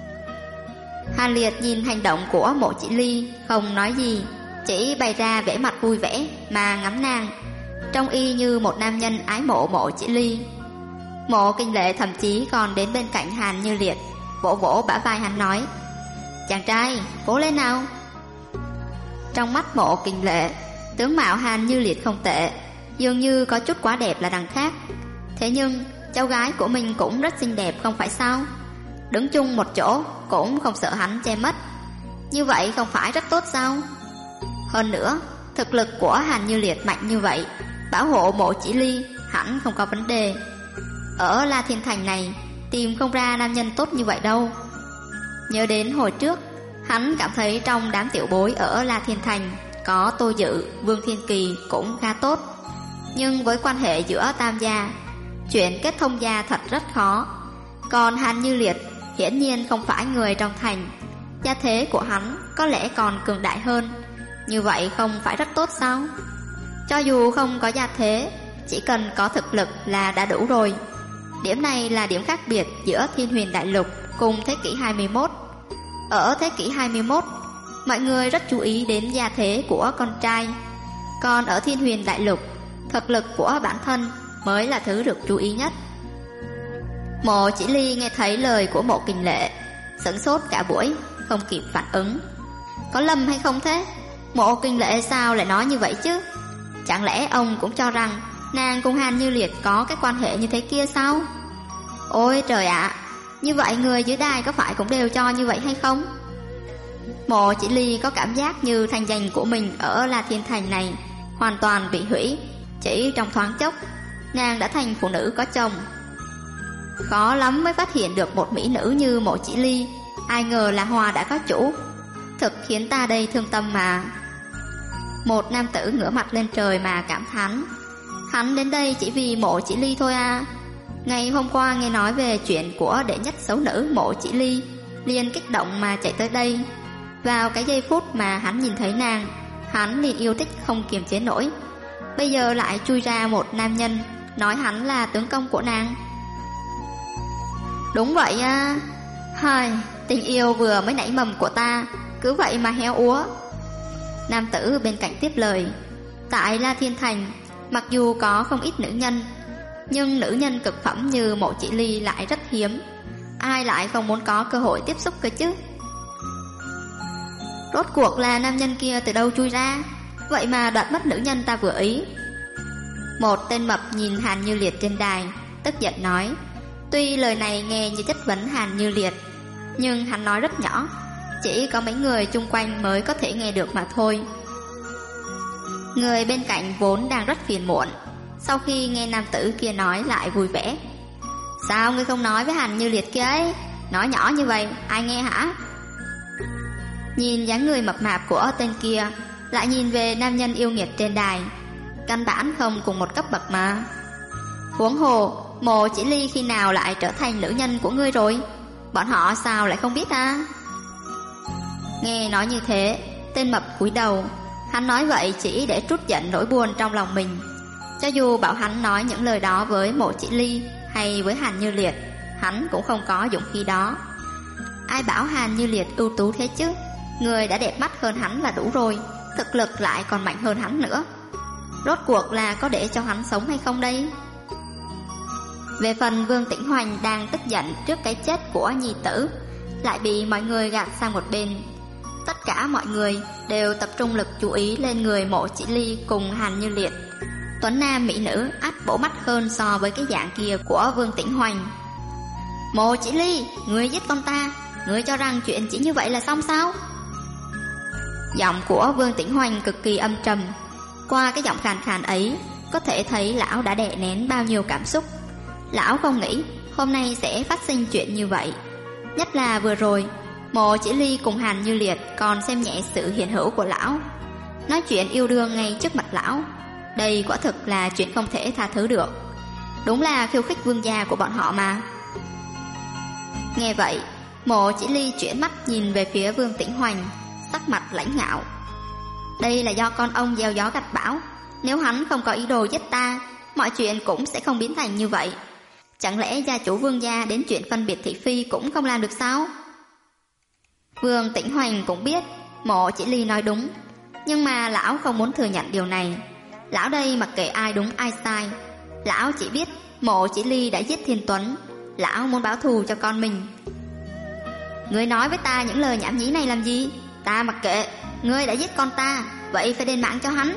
A: Hàn Liệt nhìn hành động của Mộ Chỉ Ly không nói gì, chỉ bày ra vẻ mặt vui vẻ mà ngắm nàng, trông y như một nam nhân ái mộ Mộ Chỉ Ly. Mộ Kinh Lệ thậm chí còn đến bên cạnh Hàn Như Liệt, vỗ vỗ bả vai hắn nói: chàng trai, cố lên nào. Trong mắt Mộ Kinh Lệ, tướng mạo Hàn Như Liệt không tệ, dường như có chút quá đẹp là đằng khác. Thế nhưng cháu gái của mình cũng rất xinh đẹp không phải sao? Đứng chung một chỗ cũng không sợ hắn che mất, như vậy không phải rất tốt sao? Hơn nữa, thực lực của Hàn Như Liệt mạnh như vậy, bảo hộ Mộ Chỉ Ly hẳn không có vấn đề. Ở La Thiên Thành này tìm không ra nam nhân tốt như vậy đâu. Nhớ đến hồi trước, hắn cảm thấy trong đám tiểu bối ở La Thiên Thành có Tô Dự, Vương Thiên Kỳ cũng khá tốt. Nhưng với quan hệ giữa tam gia, chuyện kết thông gia thật rất khó. Còn Hàn Như Liệt hiển nhiên không phải người trong thành, gia thế của hắn có lẽ còn cường đại hơn. Như vậy không phải rất tốt sao? Cho dù không có gia thế, chỉ cần có thực lực là đã đủ rồi. Điểm này là điểm khác biệt giữa Thiên Huyền Đại Lục cùng thế kỷ 21. Ở thế kỷ 21, mọi người rất chú ý đến gia thế của con trai. Còn ở Thiên Huyền Đại Lục, thực lực của bản thân mới là thứ được chú ý nhất. Mộ Chỉ Ly nghe thấy lời của Mộ Kình Lệ, sửng sốt cả buổi, không kịp phản ứng. Có lầm hay không thế? Mộ Kình Lệ sao lại nói như vậy chứ? Chẳng lẽ ông cũng cho rằng nàng cùng Hàn Như Liệt có cái quan hệ như thế kia sao? Ôi trời ạ, như vậy người dưới đài có phải cũng đều cho như vậy hay không? Mộ Chỉ Ly có cảm giác như thanh danh của mình ở La Thiên Thành này hoàn toàn bị hủy. Chỉ trong thoáng chốc, nàng đã thành phụ nữ có chồng. Khó lắm mới phát hiện được một mỹ nữ như Mộ Chỉ Ly, ai ngờ là hoa đã có chủ. Thực khiến ta đây thương tâm mà. Một nam tử ngửa mặt lên trời mà cảm thán. Hắn đến đây chỉ vì Mộ Chỉ Ly thôi à? Ngày hôm qua nghe nói về chuyện của đệ nhất xấu nữ Mộ Chỉ Ly, liền kích động mà chạy tới đây. Vào cái giây phút mà hắn nhìn thấy nàng, hắn liền yêu thích không kiềm chế nổi. Bây giờ lại chui ra một nam nhân nói hắn là tướng công của nàng. Đúng vậy à. Hai, tình yêu vừa mới nảy mầm của ta cứ vậy mà héo úa. Nam tử bên cạnh tiếp lời. Tại La Thiên Thành, mặc dù có không ít nữ nhân, nhưng nữ nhân cực phẩm như Mộ Chỉ Ly lại rất hiếm. Ai lại không muốn có cơ hội tiếp xúc cơ chứ? Rốt cuộc là nam nhân kia từ đâu chui ra, vậy mà đoạt mất nữ nhân ta vừa ý. Một tên mập nhìn Hàn Như Liệt trên đài, tức giận nói. Tuy lời này nghe như chất vấn Hàn Như Liệt, nhưng hắn nói rất nhỏ, chỉ có mấy người chung quanh mới có thể nghe được mà thôi. Người bên cạnh vốn đang rất phiền muộn, sau khi nghe nam tử kia nói lại vui vẻ. Sao ngươi không nói với Hàn Như Liệt kia ấy? Nói nhỏ như vậy ai nghe hả? Nhìn dáng người mập mạp của tên kia, lại nhìn về nam nhân yêu nghiệt trên đài, căn bản không cùng một cấp bậc mà. Huống hồ, Mộ Chỉ Ly khi nào lại trở thành nữ nhân của ngươi rồi? Bọn họ sao lại không biết à? Nghe nói như thế, tên mập cúi đầu. Hắn nói vậy chỉ để trút giận nỗi buồn trong lòng mình. Cho dù bảo hắn nói những lời đó với Mộ Chỉ Ly hay với Hàn Như Liệt, hắn cũng không có dũng khí đó. Ai bảo Hàn Như Liệt ưu tú thế chứ? Người đã đẹp mắt hơn hắn là đủ rồi, thực lực lại còn mạnh hơn hắn nữa. Rốt cuộc là có để cho hắn sống hay không đây? Về phần Vương Tĩnh Hoành đang tức giận trước cái chết của nhi tử, lại bị mọi người gạt sang một bên. Tất cả mọi người đều tập trung lực chú ý lên người Mộ Chỉ Ly cùng Hàn Như Liệt. Tuấn nam mỹ nữ ắt bổ mắt hơn so với cái dạng kia của Vương Tĩnh Hoành. Mộ Chỉ Ly, ngươi giết con ta, ngươi cho rằng chuyện chỉ như vậy là xong sao? Giọng của Vương Tĩnh Hoành cực kỳ âm trầm. Qua cái giọng khàn khàn ấy, có thể thấy lão đã đè nén bao nhiêu cảm xúc. Lão không nghĩ hôm nay sẽ phát sinh chuyện như vậy. Nhất là vừa rồi, Mộ Chỉ Ly cùng Hàn Như Liệt còn xem nhẹ sự hiện hữu của lão, nói chuyện yêu đương ngay trước mặt lão. Đây quả thực là chuyện không thể tha thứ được. Đúng là khiêu khích vương gia của bọn họ mà. Nghe vậy, Mộ Chỉ Ly chuyển mắt nhìn về phía Vương Tĩnh Hoành, sắc mặt lãnh ngạo. Đây là do con ông gieo gió gặt bão. Nếu hắn không có ý đồ giết ta, mọi chuyện cũng sẽ không biến thành như vậy. Chẳng lẽ gia chủ Vương gia đến chuyện phân biệt thị phi cũng không làm được sao? Vương Tĩnh Hoành cũng biết Mộ Chỉ Ly nói đúng, nhưng mà lão không muốn thừa nhận điều này. Lão đây mặc kệ ai đúng ai sai. Lão chỉ biết Mộ Chỉ Ly đã giết Thiên Tuấn. Lão muốn báo thù cho con mình. Ngươi nói với ta những lời nhảm nhí này làm gì? Ta mặc kệ. Ngươi đã giết con ta, vậy phải đền mạng cho hắn.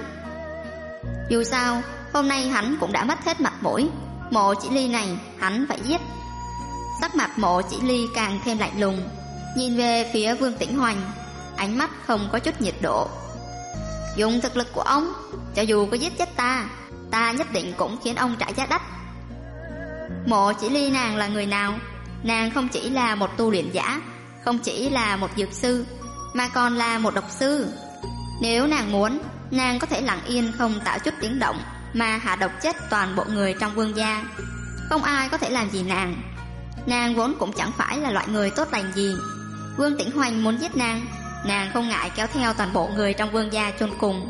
A: Dù sao, hôm nay hắn cũng đã mất hết mặt mũi. Mộ Chỉ Ly này hắn phải giết. Sắc mặt Mộ Chỉ Ly càng thêm lạnh lùng, nhìn về phía Vương Tĩnh Hoành, ánh mắt không có chút nhiệt độ. Dùng thực lực của ông, cho dù có giết chết ta, ta nhất định cũng khiến ông trả giá đắt. Mộ Chỉ Ly nàng là người nào? Nàng không chỉ là một tu luyện giả, không chỉ là một dược sư, mà còn là một độc sư. Nếu nàng muốn, nàng có thể lặng yên không tạo chút tiếng động mà hạ độc chết toàn bộ người trong Vương gia. Không ai có thể làm gì nàng. Nàng vốn cũng chẳng phải là loại người tốt lành gì. Vương Tĩnh Hoành muốn giết nàng, nàng không ngại kéo theo toàn bộ người trong Vương gia chôn cùng.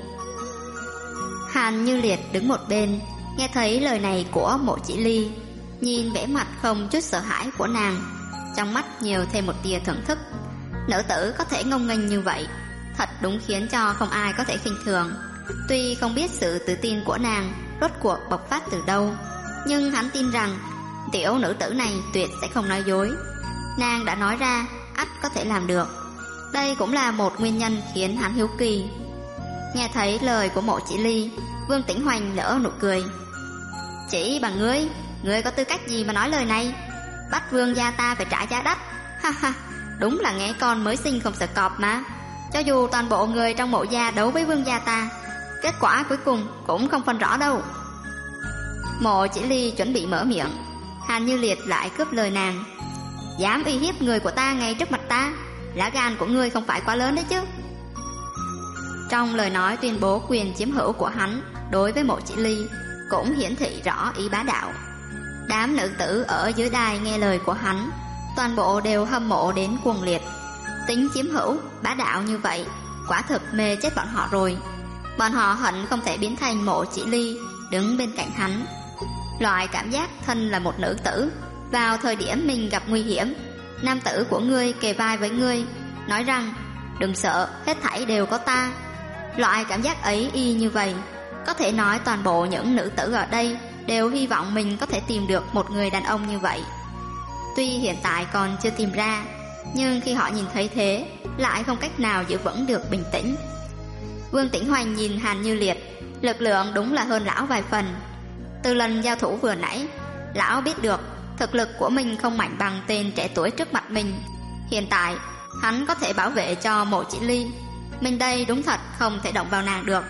A: Hàn Như Liệt đứng một bên, nghe thấy lời này của Mộ Chỉ Ly, nhìn vẻ mặt không chút sợ hãi của nàng, trong mắt nhiều thêm một tia thưởng thức. Nữ tử có thể ngông nghênh như vậy, thật đúng khiến cho không ai có thể khinh thường. Tuy không biết sự tự tin của nàng rốt cuộc bộc phát từ đâu, nhưng hắn tin rằng tiểu nữ tử này tuyệt sẽ không nói dối. Nàng đã nói ra, ắt có thể làm được. Đây cũng là một nguyên nhân khiến hắn hiếu kỳ. Nghe thấy lời của Mộ Chỉ Ly, Vương Tĩnh Hoành nở nụ cười. Chỉ bằng ngươi có tư cách gì mà nói lời này? Bắt vương gia ta phải trả giá đắt. Ha ha, đúng là nghe con mới sinh không sợ cọp mà. Cho dù toàn bộ người trong Mộ gia đấu với vương gia ta, kết quả cuối cùng cũng không phân rõ đâu. Mộ Chỉ Ly chuẩn bị mở miệng, Hàn Như Liệt lại cướp lời nàng. Dám uy hiếp người của ta ngay trước mặt ta, lá gan của ngươi không phải quá lớn đấy chứ. Trong lời nói tuyên bố quyền chiếm hữu của hắn đối với Mộ Chỉ Ly cũng hiển thị rõ ý bá đạo. Đám nữ tử ở dưới đài nghe lời của hắn, toàn bộ đều hâm mộ đến cuồng liệt. Tính chiếm hữu, bá đạo như vậy, quả thực mê chết bọn họ rồi. Bọn họ hận không thể biến thành Mộ Chỉ Ly đứng bên cạnh hắn. Loại cảm giác thân là một nữ tử, vào thời điểm mình gặp nguy hiểm, nam tử của ngươi kề vai với ngươi, nói rằng đừng sợ, hết thảy đều có ta. Loại cảm giác ấy y như vậy, có thể nói toàn bộ những nữ tử ở đây đều hy vọng mình có thể tìm được một người đàn ông như vậy. Tuy hiện tại còn chưa tìm ra, nhưng khi họ nhìn thấy thế, lại không cách nào giữ vững được bình tĩnh. Vương Tĩnh Hoành nhìn Hàn Như Liệt, lực lượng đúng là hơn lão vài phần. Từ lần giao thủ vừa nãy, lão biết được thực lực của mình không mạnh bằng tên trẻ tuổi trước mặt mình. Hiện tại, hắn có thể bảo vệ cho Mộ Chỉ Ly. Mình đây đúng thật không thể động vào nàng được.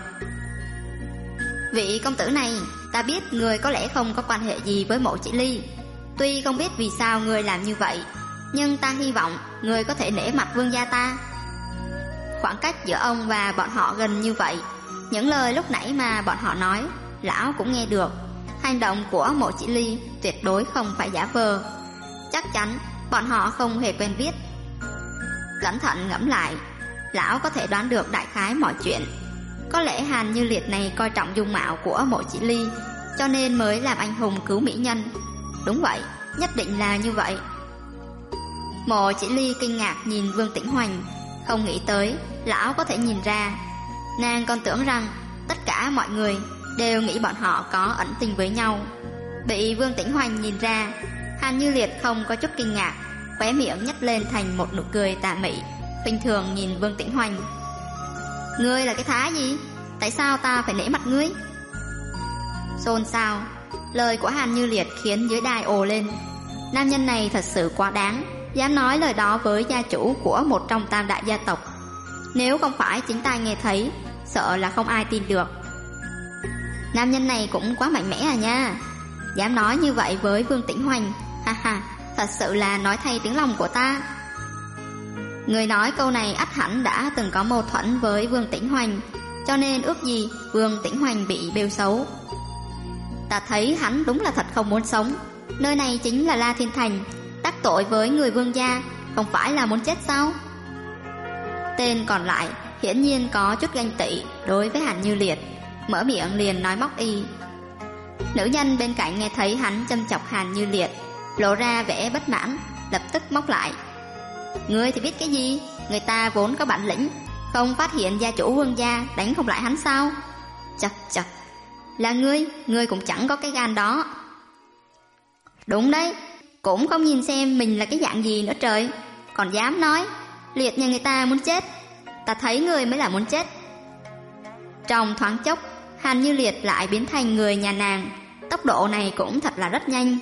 A: Vị công tử này, ta biết người có lẽ không có quan hệ gì với Mộ Chỉ Ly. Tuy không biết vì sao người làm như vậy, nhưng ta hy vọng người có thể nể mặt vương gia ta. Khoảng cách giữa ông và bọn họ gần như vậy, những lời lúc nãy mà bọn họ nói, lão cũng nghe được. Hành động của Mộ Chỉ Ly tuyệt đối không phải giả vờ. Chắc chắn bọn họ không hề quen biết. Cẩn thận ngẫm lại, lão có thể đoán được đại khái mọi chuyện. Có lẽ Hàn Như Liệt này coi trọng dung mạo của Mộ Chỉ Ly, cho nên mới làm anh hùng cứu mỹ nhân. Đúng vậy, nhất định là như vậy. Mộ Chỉ Ly kinh ngạc nhìn Vương Tĩnh Hoành, không nghĩ tới lão có thể nhìn ra. Nàng còn tưởng rằng tất cả mọi người đều nghĩ bọn họ có ẩn tình với nhau. Bị Vương Tĩnh Hoành nhìn ra, Hàn Như Liệt không có chút kinh ngạc, khóe miệng nhếch lên thành một nụ cười tà mị, khinh thường nhìn Vương Tĩnh Hoành. Ngươi là cái thá gì? Tại sao ta phải nể mặt ngươi? Xôn xao. Lời của Hàn Như Liệt khiến dưới đài ồ lên. Nam nhân này thật sự quá đáng, dám nói lời đó với gia chủ của một trong tam đại gia tộc. Nếu không phải chính tai nghe thấy, sợ là không ai tin được. Nam nhân này cũng quá mạnh mẽ à nha. Dám nói như vậy với Vương Tĩnh Hoành, ha ha, thật sự là nói thay tiếng lòng của ta. Người nói câu này ắt hẳn đã từng có mâu thuẫn với Vương Tĩnh Hoành, cho nên ước gì Vương Tĩnh Hoành bị bêu xấu. Ta thấy hắn đúng là thật không muốn sống. Nơi này chính là La Thiên Thành, đắc tội với người vương gia, không phải là muốn chết sao? Tên còn lại hiển nhiên có chút ganh tị đối với Hàn Như Liệt, mở miệng liền nói móc y. Nữ nhân bên cạnh nghe thấy hắn châm chọc Hàn Như Liệt, lộ ra vẻ bất mãn, lập tức móc lại. Ngươi thì biết cái gì? Người ta vốn có bản lĩnh, không phát hiện gia chủ vương gia đánh không lại hắn sao? Chật chật, là ngươi cũng chẳng có cái gan đó. Đúng đấy, cũng không nhìn xem mình là cái dạng gì nữa trời, còn dám nói Liệt nhà người ta muốn chết. Ta thấy ngươi mới là muốn chết. Trong thoáng chốc, Hàn Như Liệt lại biến thành người nhà nàng. Tốc độ này cũng thật là rất nhanh.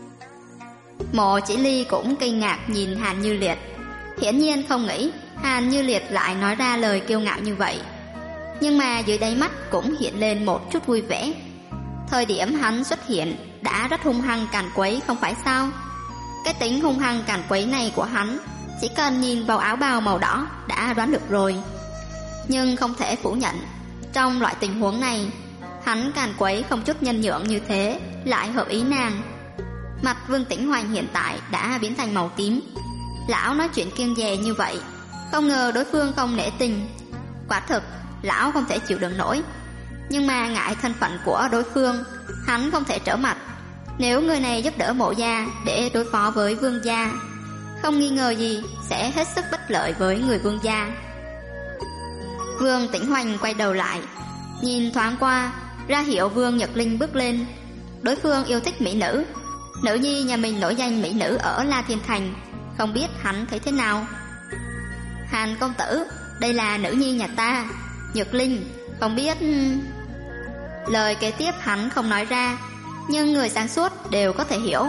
A: Mộ Chỉ Ly cũng kinh ngạc nhìn Hàn Như Liệt, hiển nhiên không nghĩ Hàn Như Liệt lại nói ra lời kiêu ngạo như vậy. Nhưng mà dưới đáy mắt cũng hiện lên một chút vui vẻ. Thời điểm hắn xuất hiện đã rất hung hăng càn quấy không phải sao? Cái tính hung hăng càn quấy này của hắn, chỉ cần nhìn vào áo bào màu đỏ đã đoán được rồi. Nhưng không thể phủ nhận, trong loại tình huống này, hắn càn quấy không chút nhân nhượng như thế lại hợp ý nàng. Mặt Vương Tĩnh Hoành hiện tại đã biến thành màu tím. Lão nói chuyện kiêng dè như vậy, không ngờ đối phương không nể tình. Quả thực, lão không thể chịu đựng nổi. Nhưng mà ngại thân phận của đối phương, hắn không thể trở mặt. Nếu người này giúp đỡ Mộ gia để đối phó với vương gia, không nghi ngờ gì sẽ hết sức bất lợi với người Vương gia. Vương Tĩnh Hoành quay đầu lại, nhìn thoáng qua, ra hiệu Vương Nhật Linh bước lên. Đối phương yêu thích mỹ nữ, nữ nhi nhà mình nổi danh mỹ nữ ở La Thiên Thành, không biết hắn thấy thế nào. Hàn công tử, đây là nữ nhi nhà ta, Nhật Linh, không biết... Lời kế tiếp hắn không nói ra, nhưng người sáng suốt đều có thể hiểu.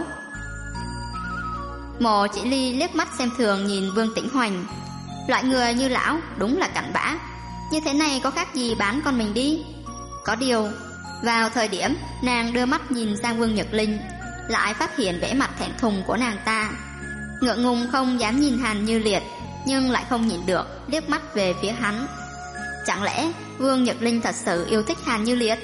A: Mộ Chỉ Ly liếc mắt xem thường nhìn Vương Tĩnh Hoành. Loại người như lão đúng là cặn bã, như thế này có khác gì bán con mình đi. Có điều, vào thời điểm nàng đưa mắt nhìn sang Vương Nhật Linh, lại phát hiện vẻ mặt thẹn thùng của nàng ta. Ngượng ngùng không dám nhìn Hàn Như Liệt, nhưng lại không nhịn được liếc mắt về phía hắn. Chẳng lẽ Vương Nhật Linh thật sự yêu thích Hàn Như Liệt?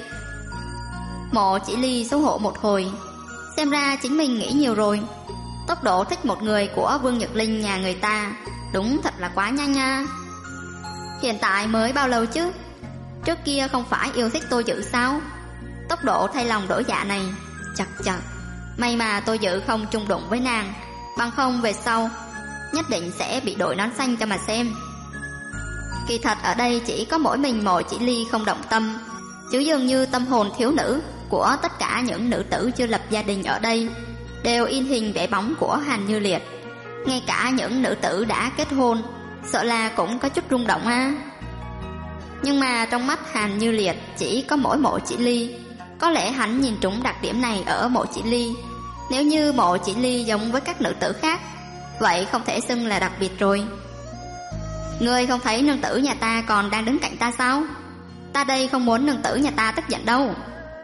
A: Mộ Chỉ Ly xấu hổ một hồi, xem ra chính mình nghĩ nhiều rồi. Tốc độ thích một người của Vương Nhật Linh nhà người ta đúng thật là quá nhanh nha. Hiện tại mới bao lâu chứ? Trước kia không phải yêu thích Tô Dữ sao? Tốc độ thay lòng đổi dạ này, chật chật. May mà Tô Dữ không chung đụng với nàng, bằng không về sau nhất định sẽ bị đội nón xanh cho mà xem. Kỳ thật ở đây chỉ có mỗi mình Mộ Chỉ Ly không động tâm, chứ dường như tâm hồn thiếu nữ của tất cả những nữ tử chưa lập gia đình ở đây đều in hình vẽ bóng của Hàn Như Liệt. Ngay cả những nữ tử đã kết hôn sợ là cũng có chút rung động ha. Nhưng mà trong mắt Hàn Như Liệt chỉ có mỗi Mộ Chỉ Ly. Có lẽ hắn nhìn trúng đặc điểm này ở Mộ Chỉ Ly. Nếu như Mộ Chỉ Ly giống với các nữ tử khác, vậy không thể xưng là đặc biệt rồi. Ngươi không thấy nương tử nhà ta còn đang đứng cạnh ta sao? Ta đây không muốn nương tử nhà ta tức giận đâu.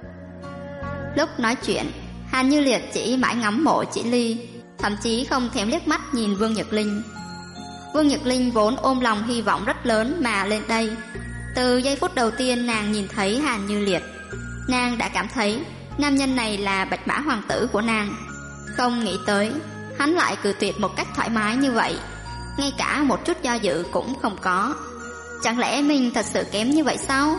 A: Lúc nói chuyện, Hàn Như Liệt chỉ mãi ngắm Mộ Chỉ Ly, thậm chí không thèm liếc mắt nhìn Vương Nhật Linh. Vương Nhật Linh vốn ôm lòng hy vọng rất lớn mà lên đây. Từ giây phút đầu tiên nàng nhìn thấy Hàn Như Liệt, nàng đã cảm thấy nam nhân này là bạch mã hoàng tử của nàng. Không nghĩ tới hắn lại cự tuyệt một cách thoải mái như vậy, ngay cả một chút do dự cũng không có. Chẳng lẽ mình thật sự kém như vậy sao?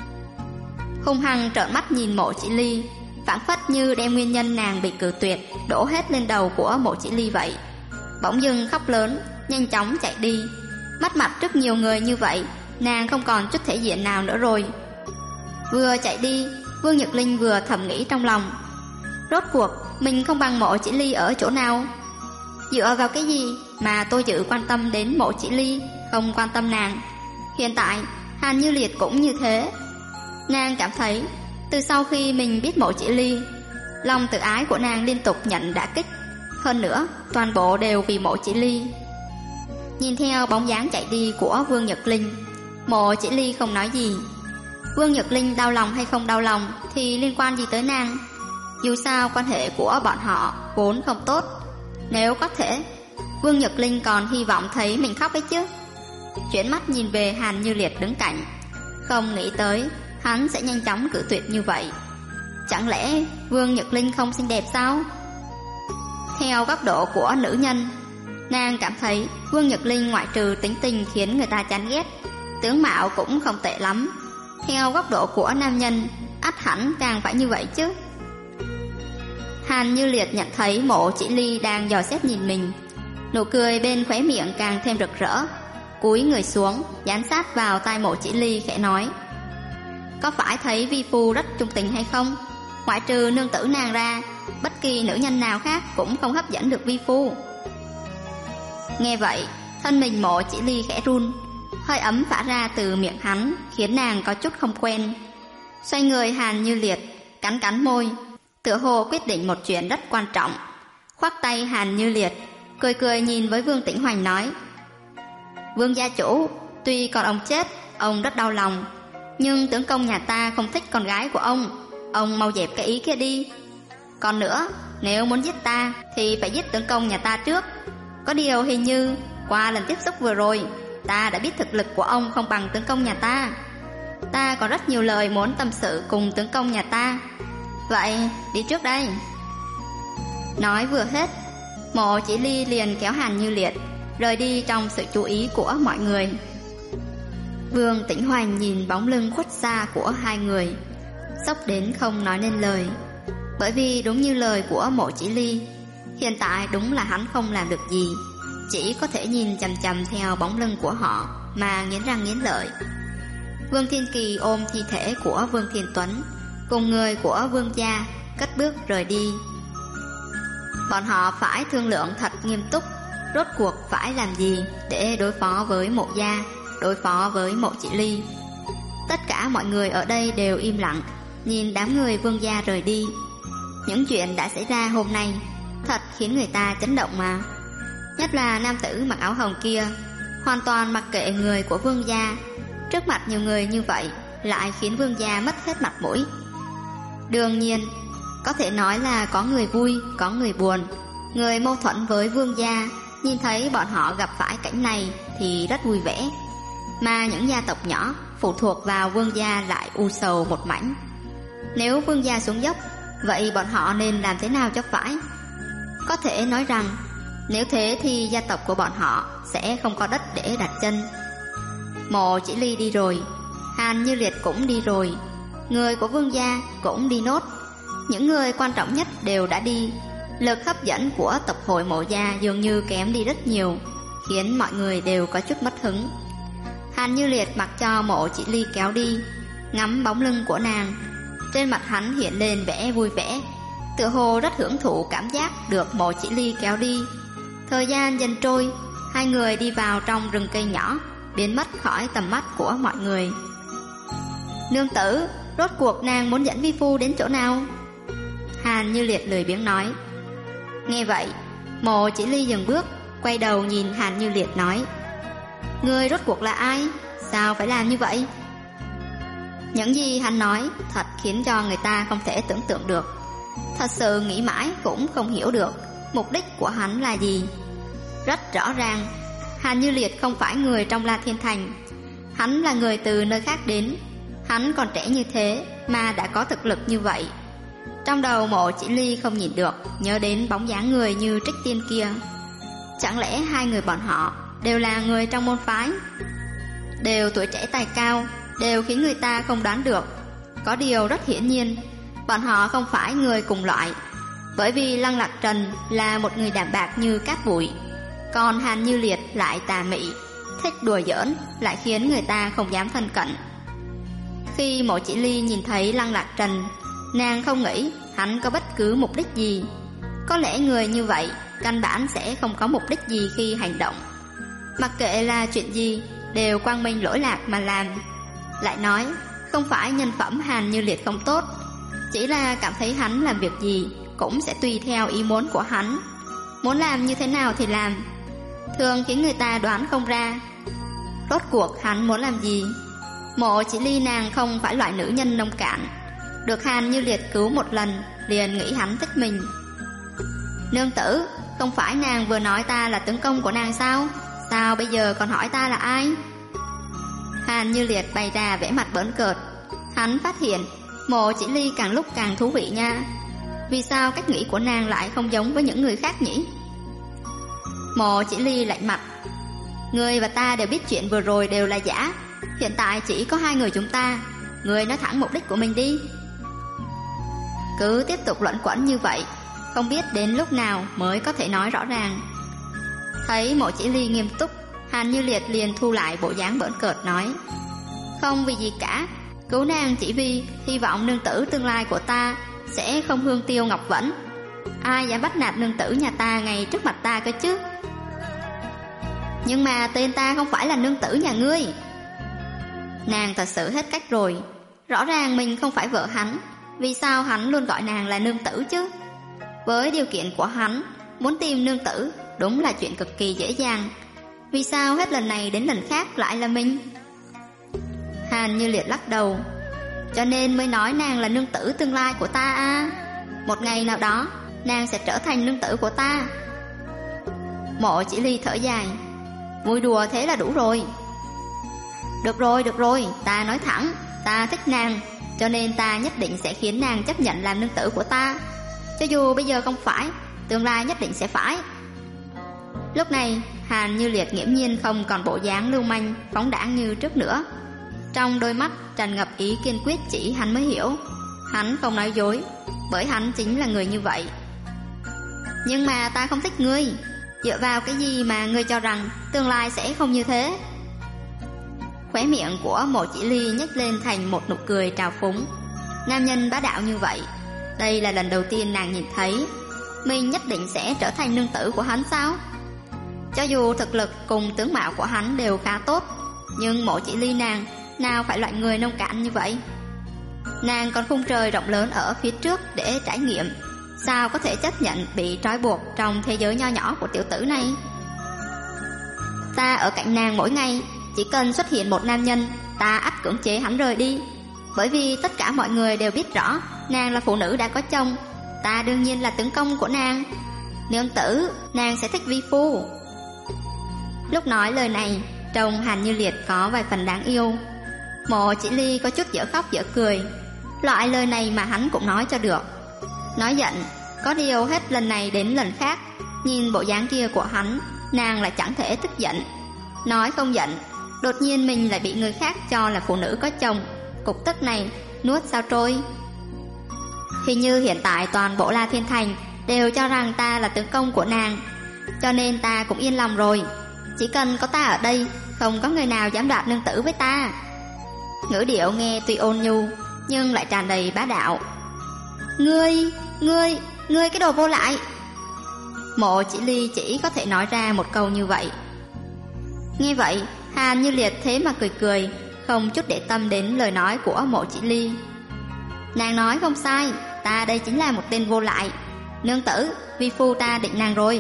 A: Hung hăng trợn mắt nhìn Mộ Chỉ Ly, phảng phất như đem nguyên nhân nàng bị cự tuyệt đổ hết lên đầu của Mộ Chỉ Ly vậy. Bỗng dưng khóc lớn, nhanh chóng chạy đi. Mất mặt trước nhiều người như vậy, nàng không còn chút thể diện nào nữa rồi. Vừa chạy đi, Vương Nhật Linh vừa thầm nghĩ trong lòng, rốt cuộc mình không bằng Mộ Chỉ Ly ở chỗ nào? Dựa vào cái gì mà tôi dự quan tâm đến Mộ Chỉ Ly, không quan tâm nàng? Hiện tại Hàn Như Liệt cũng như thế. Nàng cảm thấy từ sau khi mình biết Mộ Chỉ Ly, lòng tự ái của nàng liên tục nhận đả kích. Hơn nữa toàn bộ đều vì Mộ Chỉ Ly. Nhìn theo bóng dáng chạy đi của Vương Nhật Linh, Mộ Chỉ Ly không nói gì. Vương Nhật Linh đau lòng hay không đau lòng thì liên quan gì tới nàng? Dù sao quan hệ của bọn họ vốn không tốt. Nếu có thể, Vương Nhật Linh còn hy vọng thấy mình khóc ấy chứ. Chuyển mắt nhìn về Hàn Như Liệt đứng cạnh, không nghĩ tới hắn sẽ nhanh chóng cự tuyệt như vậy. Chẳng lẽ Vương Nhật Linh không xinh đẹp sao? Theo góc độ của nữ nhân, nàng cảm thấy Vương Nhật Linh ngoại trừ tính tình khiến người ta chán ghét, tướng mạo cũng không tệ lắm. Theo góc độ của nam nhân, ắt hẳn càng phải như vậy chứ. Hàn Như Liệt nhận thấy Mộ Chỉ Ly đang dò xét nhìn mình, nụ cười bên khóe miệng càng thêm rực rỡ, cúi người xuống dán sát vào tai Mộ Chỉ Ly khẽ nói, có phải thấy vi phu rất trung tình hay không? Ngoại trừ nương tử nàng ra, bất kỳ nữ nhân nào khác cũng không hấp dẫn được vi phu. Nghe vậy, thân mình Mộ Chỉ Ly khẽ run, hơi ấm phả ra từ miệng hắn khiến nàng có chút không quen. Xoay người Hàn Như Liệt, cắn cắn môi, tựa hồ quyết định một chuyện rất quan trọng. Khoác tay Hàn Như Liệt, cười cười nhìn với Vương Tĩnh Hoành nói, Vương gia chủ, tuy còn ông chết, ông rất đau lòng, nhưng tướng công nhà ta không thích con gái của ông mau dẹp cái ý kia đi. Còn nữa, nếu muốn giết ta thì phải giết tướng công nhà ta trước. Có điều hình như qua lần tiếp xúc vừa rồi, ta đã biết thực lực của ông không bằng tướng công nhà ta. Ta có rất nhiều lời muốn tâm sự cùng tướng công nhà ta. Vậy đi trước đây. Nói vừa hết, Mộ Chỉ Ly liền kéo Hàn Như Liệt rời đi trong sự chú ý của mọi người. Vương Tĩnh Hoành nhìn bóng lưng khuất xa của hai người, sốc đến không nói nên lời. Bởi vì đúng như lời của Mộ Chỉ Ly, hiện tại đúng là hắn không làm được gì. chỉ có thể nhìn chằm chằm theo bóng lưng của họ mà nghiến răng nghiến lợi. Vương Thiên Kỳ ôm thi thể của Vương Thiên Tuấn cùng người của Vương gia cất bước rời đi. Bọn họ phải thương lượng thật nghiêm túc, rốt cuộc phải làm gì để đối phó với Mộ gia, đối phó với Mộ Chỉ Ly. Tất cả mọi người ở đây đều im lặng, nhìn đám người Vương gia rời đi. Những chuyện đã xảy ra hôm nay thật khiến người ta chấn động mà. Nhất là nam tử mặc áo hồng kia, hoàn toàn mặc kệ người của Vương gia. Trước mặt nhiều người như vậy lại khiến Vương gia mất hết mặt mũi. Đương nhiên, có thể nói là có người vui, có người buồn. Người mâu thuẫn với Vương gia nhìn thấy bọn họ gặp phải cảnh này thì rất vui vẻ, mà những gia tộc nhỏ phụ thuộc vào Vương gia lại u sầu một mảnh. Nếu Vương gia xuống dốc, vậy bọn họ nên làm thế nào cho phải? Có thể nói rằng nếu thế thì gia tộc của bọn họ sẽ không có đất để đặt chân. Mộ Chỉ Ly đi rồi, Hàn Như Liệt cũng đi rồi, người của Vương gia cũng đi nốt. Những người quan trọng nhất đều đã đi. Lực hấp dẫn của tộc hội Mộ gia dường như kém đi rất nhiều, khiến mọi người đều có chút mất hứng. Hàn Như Liệt mặc cho Mộ Chỉ Ly kéo đi, ngắm bóng lưng của nàng. Trên mặt hắn hiện lên vẻ vui vẻ, tựa hồ rất hưởng thụ cảm giác được Mộ Chỉ Ly kéo đi. Thời gian dần trôi, hai người đi vào trong rừng cây nhỏ, biến mất khỏi tầm mắt của mọi người. Nương tử, rốt cuộc nàng muốn dẫn vi phu đến chỗ nào? Hàn Như Liệt lười biếng nói. Nghe vậy, Mộ Chỉ Ly dừng bước, quay đầu nhìn Hàn Như Liệt nói: Ngươi rốt cuộc là ai? Sao phải làm như vậy? Những gì hắn nói thật khiến cho người ta không thể tưởng tượng được. Thật sự nghĩ mãi cũng không hiểu được mục đích của hắn là gì. Rất rõ ràng, Hàn Như Liệt không phải người trong La Thiên Thành. Hắn là người từ nơi khác đến. Hắn còn trẻ như thế mà đã có thực lực như vậy. Trong đầu Mộ Chỉ Ly không nhìn được nhớ đến bóng dáng người như Trích Tiên kia. Chẳng lẽ hai người bọn họ đều là người trong môn phái? Đều tuổi trẻ tài cao, đều khiến người ta không đoán được. Có điều rất hiển nhiên, bọn họ không phải người cùng loại. Bởi vì Lăng Lạc Trần là một người đạm bạc như cát bụi, còn Hàn Như Liệt lại tà mị, thích đùa giỡn, lại khiến người ta không dám thân cận. Khi Mộ Chỉ Ly nhìn thấy Lăng Lạc Trần, nàng không nghĩ hắn có bất cứ mục đích gì. Có lẽ người như vậy căn bản sẽ không có mục đích gì khi hành động. Mặc kệ là chuyện gì đều quang minh lỗi lạc mà làm. Lại nói, không phải nhân phẩm Hàn Như Liệt không tốt, chỉ là cảm thấy hắn làm việc gì cũng sẽ tùy theo ý muốn của hắn. Muốn làm như thế nào thì làm, thường khiến người ta đoán không ra. Rốt cuộc hắn muốn làm gì? Mộ Chỉ Ly nàng không phải loại nữ nhân nông cạn, được Hàn Như Liệt cứu một lần liền nghĩ hắn thích mình. Nương tử, không phải nàng vừa nói ta là tướng công của nàng sao? Sao bây giờ còn hỏi ta là ai? Hàn Như Liệt bày ra vẻ mặt bỡn cợt. Hắn phát hiện Mộ Chỉ Ly càng lúc càng thú vị nha. Vì sao cách nghĩ của nàng lại không giống với những người khác nhỉ? Mộ Chỉ Ly lạnh mặt. Ngươi và ta đều biết chuyện vừa rồi đều là giả. Hiện tại chỉ có hai người chúng ta. Ngươi nói thẳng mục đích của mình đi. Cứ tiếp tục luẩn quẩn như vậy, không biết đến lúc nào mới có thể nói rõ ràng. Thấy Mộ Chỉ Ly nghiêm túc, Hàn Như Liệt liền thu lại bộ dáng bỡn cợt nói: Không vì gì cả, cứu nàng chỉ vì hy vọng nương tử tương lai của ta sẽ không hương tiêu ngọc vẫn. Ai dám bắt nạt nương tử nhà ta ngay trước mặt ta cơ chứ? Nhưng mà tên ta không phải là nương tử nhà ngươi. Nàng thật sự hết cách rồi. Rõ ràng mình không phải vợ hắn, vì sao hắn luôn gọi nàng là nương tử chứ? Với điều kiện của hắn, muốn tìm nương tử đúng là chuyện cực kỳ dễ dàng. Vì sao hết lần này đến lần khác lại là mình? Hàn Như Liệt lắc đầu. Cho nên mới nói nàng là nương tử tương lai của ta à. Một ngày nào đó nàng sẽ trở thành nương tử của ta. Mộ Chỉ Ly thở dài. Vui đùa thế là đủ rồi. Được rồi, ta nói thẳng, ta thích nàng, cho nên ta nhất định sẽ khiến nàng chấp nhận làm nương tử của ta. Cho dù bây giờ không phải, tương lai nhất định sẽ phải. Lúc này Hàn Như Liệt nghiễm nhiên không còn bộ dáng lưu manh phóng đãng như trước nữa. Trong đôi mắt tràn ngập ý kiên quyết, chỉ hắn mới hiểu. Hắn không nói dối, bởi hắn chính là người như vậy. Nhưng mà ta không thích ngươi. Dựa vào cái gì mà ngươi cho rằng tương lai sẽ không như thế? Khóe miệng của Mộ Chỉ Ly nhếch lên thành một nụ cười trào phúng. Nam nhân bá đạo như vậy, đây là lần đầu tiên nàng nhìn thấy. Mình nhất định sẽ trở thành nương tử của hắn sao? Cho dù thực lực cùng tướng mạo của hắn đều khá tốt, nhưng Mộ Chỉ Ly nàng nào phải loại người nông cạn như vậy. Nàng còn khung trời rộng lớn ở phía trước để trải nghiệm, sao có thể chấp nhận bị trói buộc trong thế giới nho nhỏ của tiểu tử này? Ta ở cạnh nàng mỗi ngày, chỉ cần xuất hiện một nam nhân, ta ắt cưỡng chế hắn rời đi. Bởi vì tất cả mọi người đều biết rõ nàng là phụ nữ đã có chồng, ta đương nhiên là tướng công của nàng. Nương tử, nàng sẽ thích vi phu. Lúc nói lời này, trông Hàn Như Liệt có vài phần đáng yêu. Mộ Chỉ Ly có chút dở khóc dở cười. Loại lời này mà hắn cũng nói cho được. Nói giận, có điều hết lần này đến lần khác, nhìn bộ dáng kia của hắn, nàng lại chẳng thể tức giận. Nói không giận, đột nhiên mình lại bị người khác cho là phụ nữ có chồng, cục tức này nuốt sao trôi. Hình như hiện tại toàn bộ La Thiên Thành đều cho rằng ta là tướng công của nàng, cho nên ta cũng yên lòng rồi. Chỉ cần có ta ở đây, không có người nào dám đoạt nương tử với ta. Ngữ điệu nghe tuy ôn nhu, nhưng lại tràn đầy bá đạo. Ngươi cái đồ vô lại! Mộ Chỉ Ly chỉ có thể nói ra một câu như vậy. Nghe vậy, Hàn Như Liệt thế mà cười cười, không chút để tâm đến lời nói của Mộ Chỉ Ly. Nàng nói không sai, ta đây chính là một tên vô lại. Nương tử, vi phu ta định nàng rồi.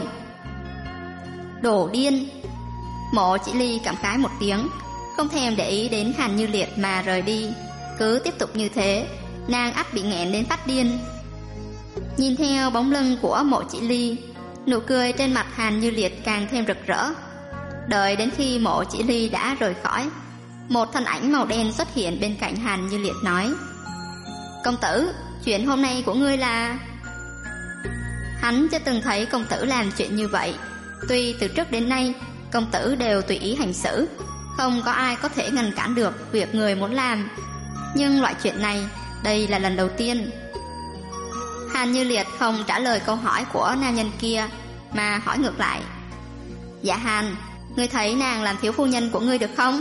A: Đồ điên! Mộ Chỉ Ly cảm khái một tiếng, không thèm để ý đến Hàn Như Liệt mà rời đi. Cứ tiếp tục như thế, nàng ắt bị nghẹn đến phát điên. Nhìn theo bóng lưng của Mộ Chỉ Ly, nụ cười trên mặt Hàn Như Liệt càng thêm rực rỡ. Đợi đến khi Mộ Chỉ Ly đã rời khỏi, một thân ảnh màu đen xuất hiện bên cạnh Hàn Như Liệt nói: Công tử, chuyện hôm nay của ngươi là... Hắn chưa từng thấy công tử làm chuyện như vậy. Tuy từ trước đến nay công tử đều tùy ý hành xử, không có ai có thể ngăn cản được việc người muốn làm, nhưng loại chuyện này, đây là lần đầu tiên. Hàn Như Liệt không trả lời câu hỏi của nam nhân kia, mà hỏi ngược lại: Dạ Hàn, ngươi thấy nàng làm thiếu phu nhân của ngươi được không?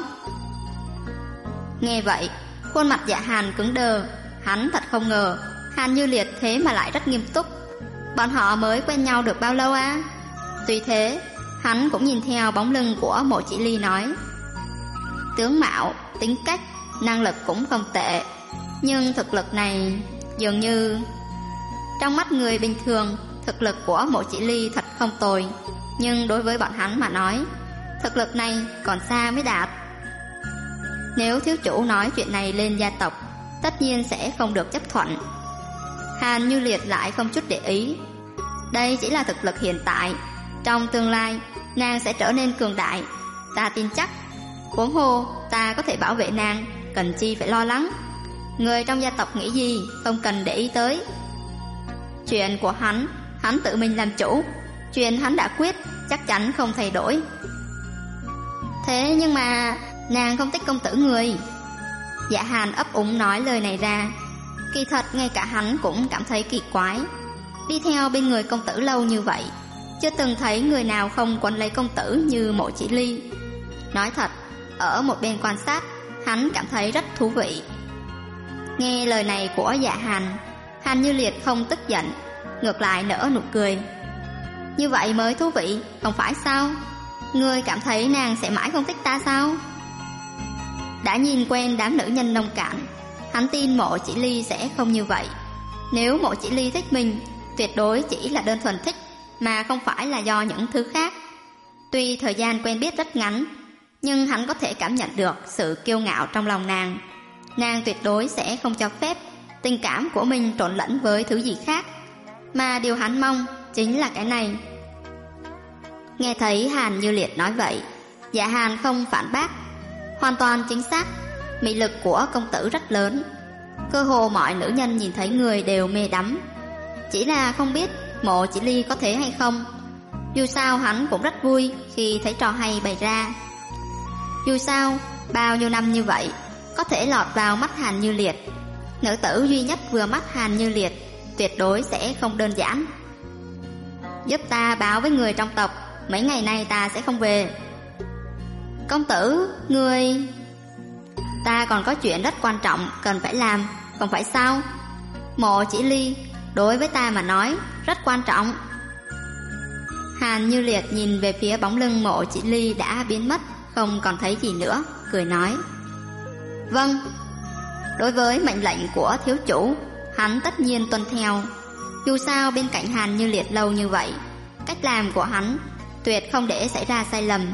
A: Nghe vậy, khuôn mặt Dạ Hàn cứng đờ. Hắn thật không ngờ Hàn Như Liệt thế mà lại rất nghiêm túc. Bọn họ mới quen nhau được bao lâu à? Tuy thế, hắn cũng nhìn theo bóng lưng của Mộ Chỉ Ly nói: Tướng mạo, tính cách, năng lực cũng không tệ, nhưng thực lực này dường như... Trong mắt người bình thường, thực lực của Mộ Chỉ Ly thật không tồi, nhưng đối với bọn hắn mà nói, thực lực này còn xa mới đạt. Nếu thiếu chủ nói chuyện này lên gia tộc, tất nhiên sẽ không được chấp thuận. Hàn Như Liệt lại không chút để ý. Đây chỉ là thực lực hiện tại, trong tương lai nàng sẽ trở nên cường đại, ta tin chắc. Huống hồ ta có thể bảo vệ nàng, cần chi phải lo lắng. Người trong gia tộc nghĩ gì không cần để ý tới. Chuyện của hắn tự mình làm chủ. Chuyện hắn đã quyết chắc chắn không thay đổi. Thế nhưng mà nàng không thích công tử người. Dạ Hàn ấp úng nói lời này ra. Kỳ thật ngay cả hắn cũng cảm thấy kỳ quái. Đi theo bên người công tử lâu như vậy, chưa từng thấy người nào không quấn lấy công tử như Mộ Chỉ Ly. Nói thật, ở một bên quan sát, hắn cảm thấy rất thú vị. Nghe lời này của Dạ Hàn, Hàn Như Liệt không tức giận, ngược lại nở nụ cười. Như vậy mới thú vị, không phải sao? Ngươi cảm thấy nàng sẽ mãi không thích ta sao? Đã nhìn quen đám nữ nhân nông cạn, hắn tin Mộ Chỉ Ly sẽ không như vậy. Nếu Mộ Chỉ Ly thích mình, tuyệt đối chỉ là đơn thuần thích, mà không phải là do những thứ khác. Tuy thời gian quen biết rất ngắn, nhưng hắn có thể cảm nhận được sự kiêu ngạo trong lòng nàng. Nàng tuyệt đối sẽ không cho phép tình cảm của mình trộn lẫn với thứ gì khác, mà điều hắn mong chính là cái này. Nghe thấy Hàn Như Liệt nói vậy, Dạ Hàn không phản bác. Hoàn toàn chính xác, mị lực của công tử rất lớn, cơ hồ mọi nữ nhân nhìn thấy người đều mê đắm. Chỉ là không biết Mộ Chỉ Ly có thế hay không. Dù sao hắn cũng rất vui khi thấy trò hay bày ra. Dù sao bao nhiêu năm như vậy, có thể lọt vào mắt Hàn Như Liệt, nữ tử duy nhất vừa mắt Hàn Như Liệt tuyệt đối sẽ không đơn giản. Giúp ta báo với người trong tộc, mấy ngày nay ta sẽ không về. Công tử, người... Ta còn có chuyện rất quan trọng cần phải làm, không phải sao? Mộ Chỉ Ly đối với ta mà nói rất quan trọng. Hàn Như Liệt nhìn về phía bóng lưng Mộ Chỉ Ly đã biến mất, không còn thấy gì nữa, cười nói: Vâng. Đối với mệnh lệnh của thiếu chủ, hắn tất nhiên tuân theo. Dù sao bên cạnh Hàn Như Liệt lâu như vậy, cách làm của hắn tuyệt không để xảy ra sai lầm.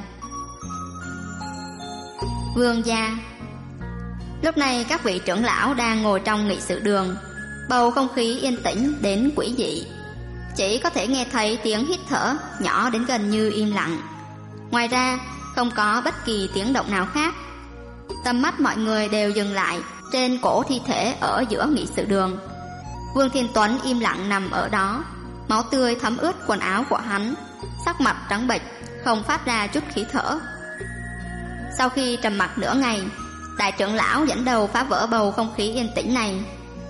A: Vương gia. Lúc này các vị trưởng lão đang ngồi trong nghị sự đường, bầu không khí yên tĩnh đến quỷ dị, chỉ có thể nghe thấy tiếng hít thở nhỏ đến gần như im lặng. Ngoài ra không có bất kỳ tiếng động nào khác. Tầm mắt mọi người đều dừng lại trên cổ thi thể ở giữa nghị sự đường. Vương Thiên Tuấn im lặng nằm ở đó, máu tươi thấm ướt quần áo của hắn, sắc mặt trắng bệch, không phát ra chút khí thở. Sau khi trầm mặc nửa ngày, đại trưởng lão dẫn đầu phá vỡ bầu không khí yên tĩnh này.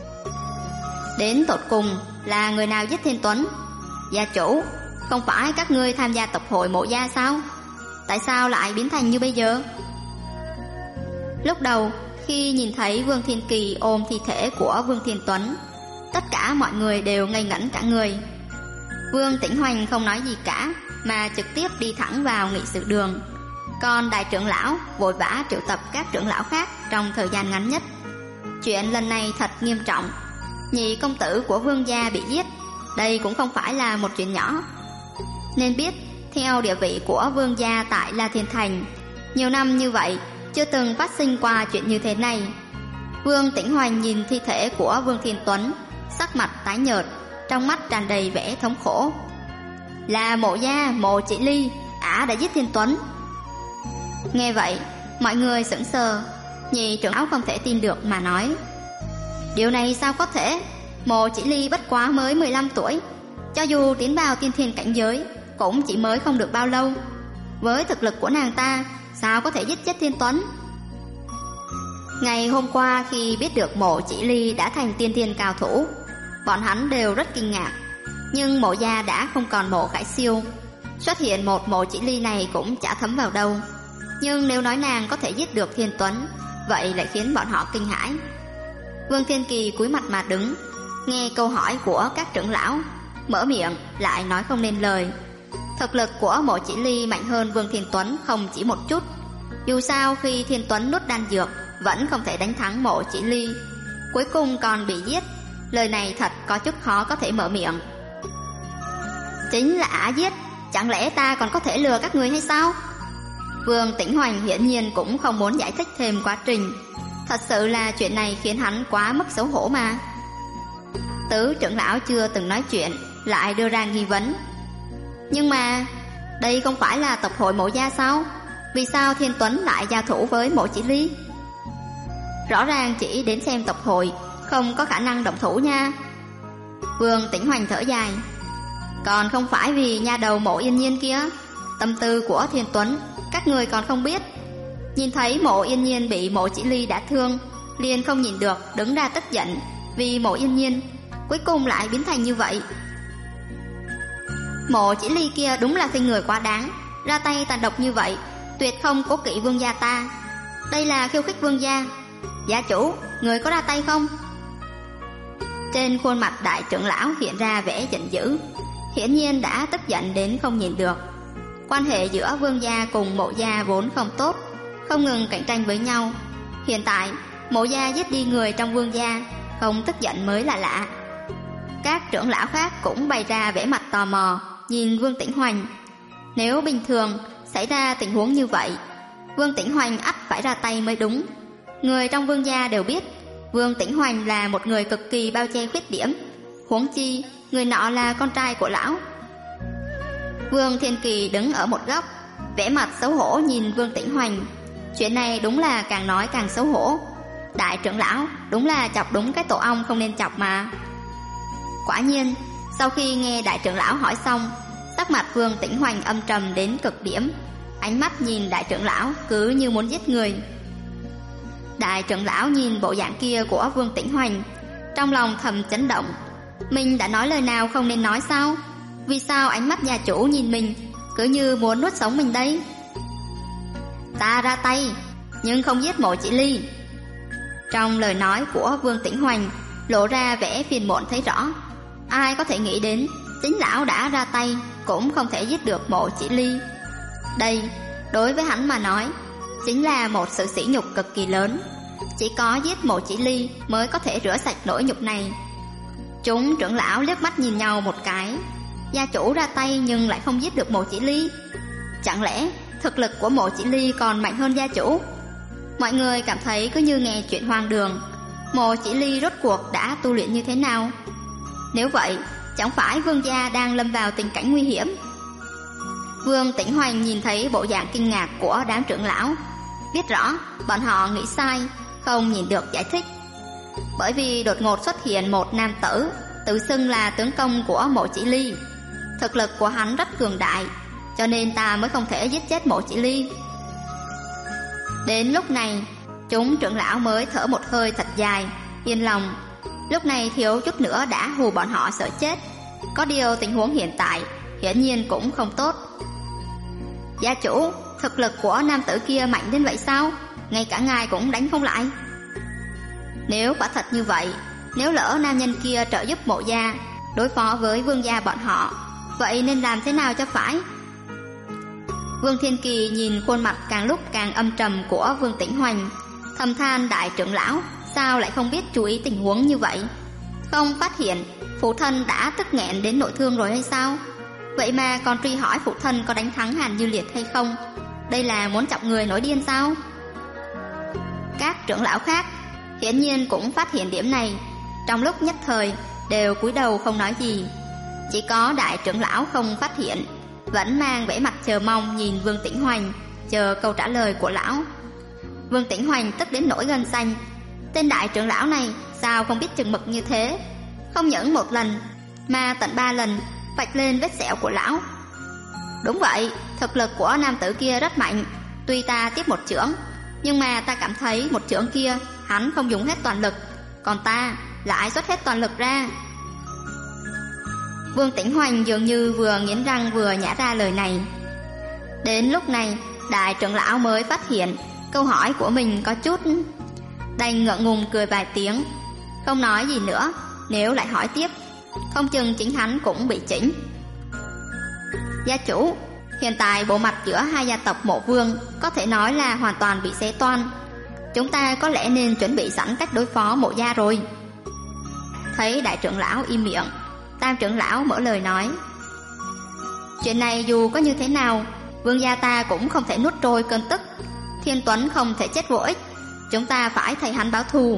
A: Đến tột cùng là người nào giết Thiên Tuấn? Gia chủ, không phải các ngươi tham gia tập hội Mộ gia sao? Tại sao lại biến thành như bây giờ? Lúc đầu khi nhìn thấy Vương Thiên Kỳ ôm thi thể của Vương Thiên Tuấn, tất cả mọi người đều ngây ngẩn cả người. Vương Tĩnh Hoành không nói gì cả, mà trực tiếp đi thẳng vào nghị sự đường. Còn đại trưởng lão vội vã triệu tập các trưởng lão khác trong thời gian ngắn nhất. Chuyện lần này thật nghiêm trọng. Nhị công tử của Vương gia bị giết, đây cũng không phải là một chuyện nhỏ. Nên biết, theo địa vị của Vương gia tại La Thiên Thành, nhiều năm như vậy chưa từng phát sinh qua chuyện như thế này. Vương Tĩnh Hoành nhìn thi thể của Vương Thiên Tuấn, sắc mặt tái nhợt, trong mắt tràn đầy vẻ thống khổ. Là Mộ gia Mộ Chỉ Ly, ả đã giết Thiên Tuấn. Nghe vậy, mọi người sững sờ. Nhị trưởng lão không thể tin được mà nói: Điều này sao có thể? Mộ Chỉ Ly bất quá mới 15 tuổi, cho dù tiến vào tiên thiên cảnh giới cũng chỉ mới không được bao lâu. Với thực lực của nàng ta, sao có thể giết chết Thiên Tuấn? Ngày hôm qua khi biết được Mộ Chỉ Ly đã thành tiên thiên cao thủ, bọn hắn đều rất kinh ngạc. Nhưng Mộ gia đã không còn Mộ Khải Siêu, xuất hiện một Mộ Chỉ Ly này cũng chả thấm vào đâu. Nhưng nếu nói nàng có thể giết được Thiên Tuấn, vậy lại khiến bọn họ kinh hãi. Vương Thiên Kỳ cúi mặt mà đứng, nghe câu hỏi của các trưởng lão, mở miệng lại nói không nên lời. Thực lực của Mộ Chỉ Ly mạnh hơn Vương Thiên Tuấn không chỉ một chút. Dù sao khi Thiên Tuấn nuốt đan dược vẫn không thể đánh thắng Mộ Chỉ Ly, cuối cùng còn bị giết. Lời này thật có chút khó có thể mở miệng. Chính là ả giết, chẳng lẽ ta còn có thể lừa các người hay sao? Vương Tĩnh Hoành hiển nhiên cũng không muốn giải thích thêm quá trình. Thật sự là chuyện này khiến hắn quá mất xấu hổ mà. Tứ trưởng lão chưa từng nói chuyện lại đưa ra nghi vấn. Nhưng mà đây không phải là tập hội Mộ gia sao? Vì sao Thiên Tuấn lại giao thủ với Mộ Chỉ Ly? Rõ ràng chỉ đến xem tập hội, không có khả năng động thủ nha. Vương Tĩnh Hoành thở dài. Còn không phải vì nha đầu Mộ Yên Nhiên kia. Tâm tư của Thiên Tuấn các người còn không biết. Nhìn thấy Mộ Yên Nhiên bị Mộ Chỉ Ly đã thương, liền không nhìn được đứng ra tức giận vì Mộ Yên Nhiên, cuối cùng lại biến thành như vậy. Mộ Chỉ Ly kia đúng là khinh người quá đáng, ra tay tàn độc như vậy, tuyệt không cố kỵ vương gia ta. Đây là khiêu khích vương gia. Gia chủ, người có ra tay không? Trên khuôn mặt đại trưởng lão hiện ra vẻ giận dữ, hiển nhiên đã tức giận đến không nhìn được. Quan hệ giữa vương gia cùng Mộ gia vốn không tốt, không ngừng cạnh tranh với nhau. Hiện tại Mộ gia giết đi người trong vương gia, không tức giận mới là lạ. Các trưởng lão khác cũng bày ra vẻ mặt tò mò nhìn Vương Tĩnh Hoành. Nếu bình thường xảy ra tình huống như vậy, Vương Tĩnh Hoành ắt phải ra tay mới đúng. Người trong vương gia đều biết Vương Tĩnh Hoành là một người cực kỳ bao che khuyết điểm, huống chi người nọ là con trai của lão. Vương Thiên Kỳ đứng ở một góc, vẻ mặt xấu hổ nhìn Vương Tĩnh Hoành. Chuyện này đúng là càng nói càng xấu hổ. Đại trưởng lão đúng là chọc đúng cái tổ ong không nên chọc mà. Quả nhiên, sau khi nghe đại trưởng lão hỏi xong, sắc mặt Vương Tĩnh Hoành âm trầm đến cực điểm, ánh mắt nhìn đại trưởng lão cứ như muốn giết người. Đại trưởng lão nhìn bộ dạng kia của Vương Tĩnh Hoành, trong lòng thầm chấn động. Mình đã nói lời nào không nên nói sao? Vì sao ánh mắt gia chủ nhìn mình cứ như muốn nuốt sống mình đây. Ta ra tay, nhưng không giết Mộ Chỉ Ly. Trong lời nói của Vương Tĩnh Hoành lộ ra vẻ phiền muộn thấy rõ. Ai có thể nghĩ đến chính lão đã ra tay cũng không thể giết được Mộ Chỉ Ly. Đây, đối với hắn mà nói, chính là một sự sỉ nhục cực kỳ lớn. Chỉ có giết Mộ Chỉ Ly mới có thể rửa sạch nỗi nhục này. Chúng trưởng lão liếc mắt nhìn nhau một cái. Gia chủ ra tay nhưng lại không giết được Mộ Chỉ Ly. Chẳng lẽ thực lực của Mộ Chỉ Ly còn mạnh hơn gia chủ? Mọi người cảm thấy cứ như nghe chuyện hoang đường. Mộ Chỉ Ly rốt cuộc đã tu luyện như thế nào? Nếu vậy, chẳng phải Vương gia đang lâm vào tình cảnh nguy hiểm? Vương Tĩnh Hoành nhìn thấy bộ dạng kinh ngạc của đám trưởng lão, biết rõ bọn họ nghĩ sai, không nhìn được giải thích. Bởi vì đột ngột xuất hiện một nam tử tự xưng là tướng công của Mộ Chỉ Ly. Thực lực của hắn rất cường đại, cho nên ta mới không thể giết chết Mộ Chỉ Ly. Đến lúc này, chúng trưởng lão mới thở một hơi thật dài, yên lòng. Lúc này thiếu chút nữa đã hù bọn họ sợ chết. Có điều tình huống hiện tại hiển nhiên cũng không tốt. Gia chủ, thực lực của nam tử kia mạnh đến vậy sao? Ngay cả ngài cũng đánh không lại. Nếu quả thật như vậy, nếu lỡ nam nhân kia trợ giúp Mộ gia đối phó với Vương gia bọn họ, vậy nên làm thế nào cho phải? Vương Thiên Kỳ nhìn khuôn mặt càng lúc càng âm trầm của Vương Tĩnh Hoành, thầm than đại trưởng lão sao lại không biết chú ý tình huống như vậy? Không phát hiện phụ thân đã tức nghẹn đến nội thương rồi hay sao? Vậy mà còn truy hỏi phụ thân có đánh thắng Hàn Như Liệt hay không? Đây là muốn chọc người nổi điên sao? Các trưởng lão khác hiển nhiên cũng phát hiện điểm này, trong lúc nhất thời đều cúi đầu không nói gì. Chỉ có đại trưởng lão không phát hiện, vẫn mang vẻ mặt chờ mong nhìn Vương Tĩnh Hoành, chờ câu trả lời của lão. Vương Tĩnh Hoành tức đến nổi gân xanh. Tên đại trưởng lão này sao không biết chừng mực như thế? Không những một lần mà tận 3 lần vạch lên vết sẹo của lão. Đúng vậy, thực lực của nam tử kia rất mạnh. Tuy ta tiếp một chưởng, nhưng mà ta cảm thấy một chưởng kia hắn không dùng hết toàn lực, còn ta lại xuất hết toàn lực ra. Vương Tĩnh Hoành dường như vừa nghiến răng vừa nhả ra lời này. Đến lúc này đại trưởng lão mới phát hiện câu hỏi của mình có chút, đành ngượng ngùng cười vài tiếng, không nói gì nữa. Nếu lại hỏi tiếp, không chừng chính hắn cũng bị chỉnh. Gia chủ, hiện tại bộ mặt giữa hai gia tộc Mộ Vương có thể nói là hoàn toàn bị xé toan. Chúng ta có lẽ nên chuẩn bị sẵn cách đối phó Mộ gia rồi. Thấy đại trưởng lão im miệng, tam trưởng lão mở lời nói, chuyện này dù có như thế nào, Vương gia ta cũng không thể nuốt trôi cơn tức. Thiên Tuấn không thể chết vô ích, chúng ta phải thay hắn báo thù.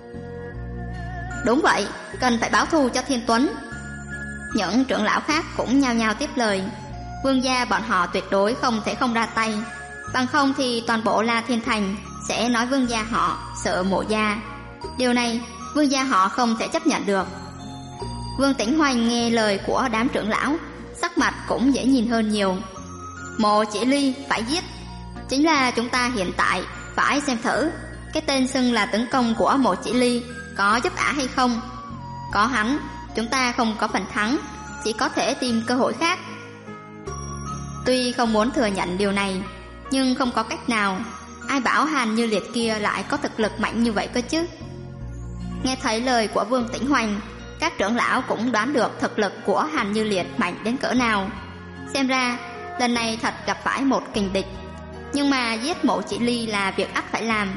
A: Đúng vậy, cần phải báo thù cho Thiên Tuấn. Những trưởng lão khác cũng nhao nhao tiếp lời. Vương gia bọn họ tuyệt đối không thể không ra tay, bằng không thì toàn bộ La Thiên Thành sẽ nói vương gia họ sợ Mộ gia. Điều này vương gia họ không thể chấp nhận được. Vương Tĩnh Hoành nghe lời của đám trưởng lão, sắc mặt cũng dễ nhìn hơn nhiều. Mộ Chỉ Ly phải giết, chính là chúng ta hiện tại phải xem thử cái tên xưng là tướng công của Mộ Chỉ Ly có giúp ả hay không. Có hắn, chúng ta không có phần thắng, chỉ có thể tìm cơ hội khác. Tuy không muốn thừa nhận điều này, nhưng không có cách nào. Ai bảo Hàn Như Liệt kia lại có thực lực mạnh như vậy cơ chứ? Nghe thấy lời của Vương Tĩnh Hoành, các trưởng lão cũng đoán được thực lực của Hàn Như Liệt mạnh đến cỡ nào. Xem ra lần này thật gặp phải một kình địch, nhưng mà giết Mộ Chỉ Ly là việc ắt phải làm.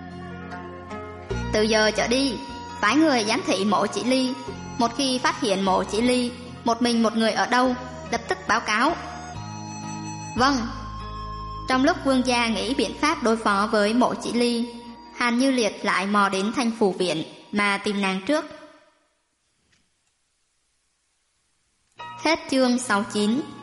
A: Từ giờ trở đi, phái người giám thị Mộ Chỉ Ly. Một khi phát hiện Mộ Chỉ Ly một mình một người ở đâu, lập tức báo cáo. Vâng. Trong lúc vương gia nghĩ biện pháp đối phó với Mộ Chỉ Ly, Hàn Như Liệt lại mò đến Thanh Phù Viện mà tìm nàng trước. Hết chương 69.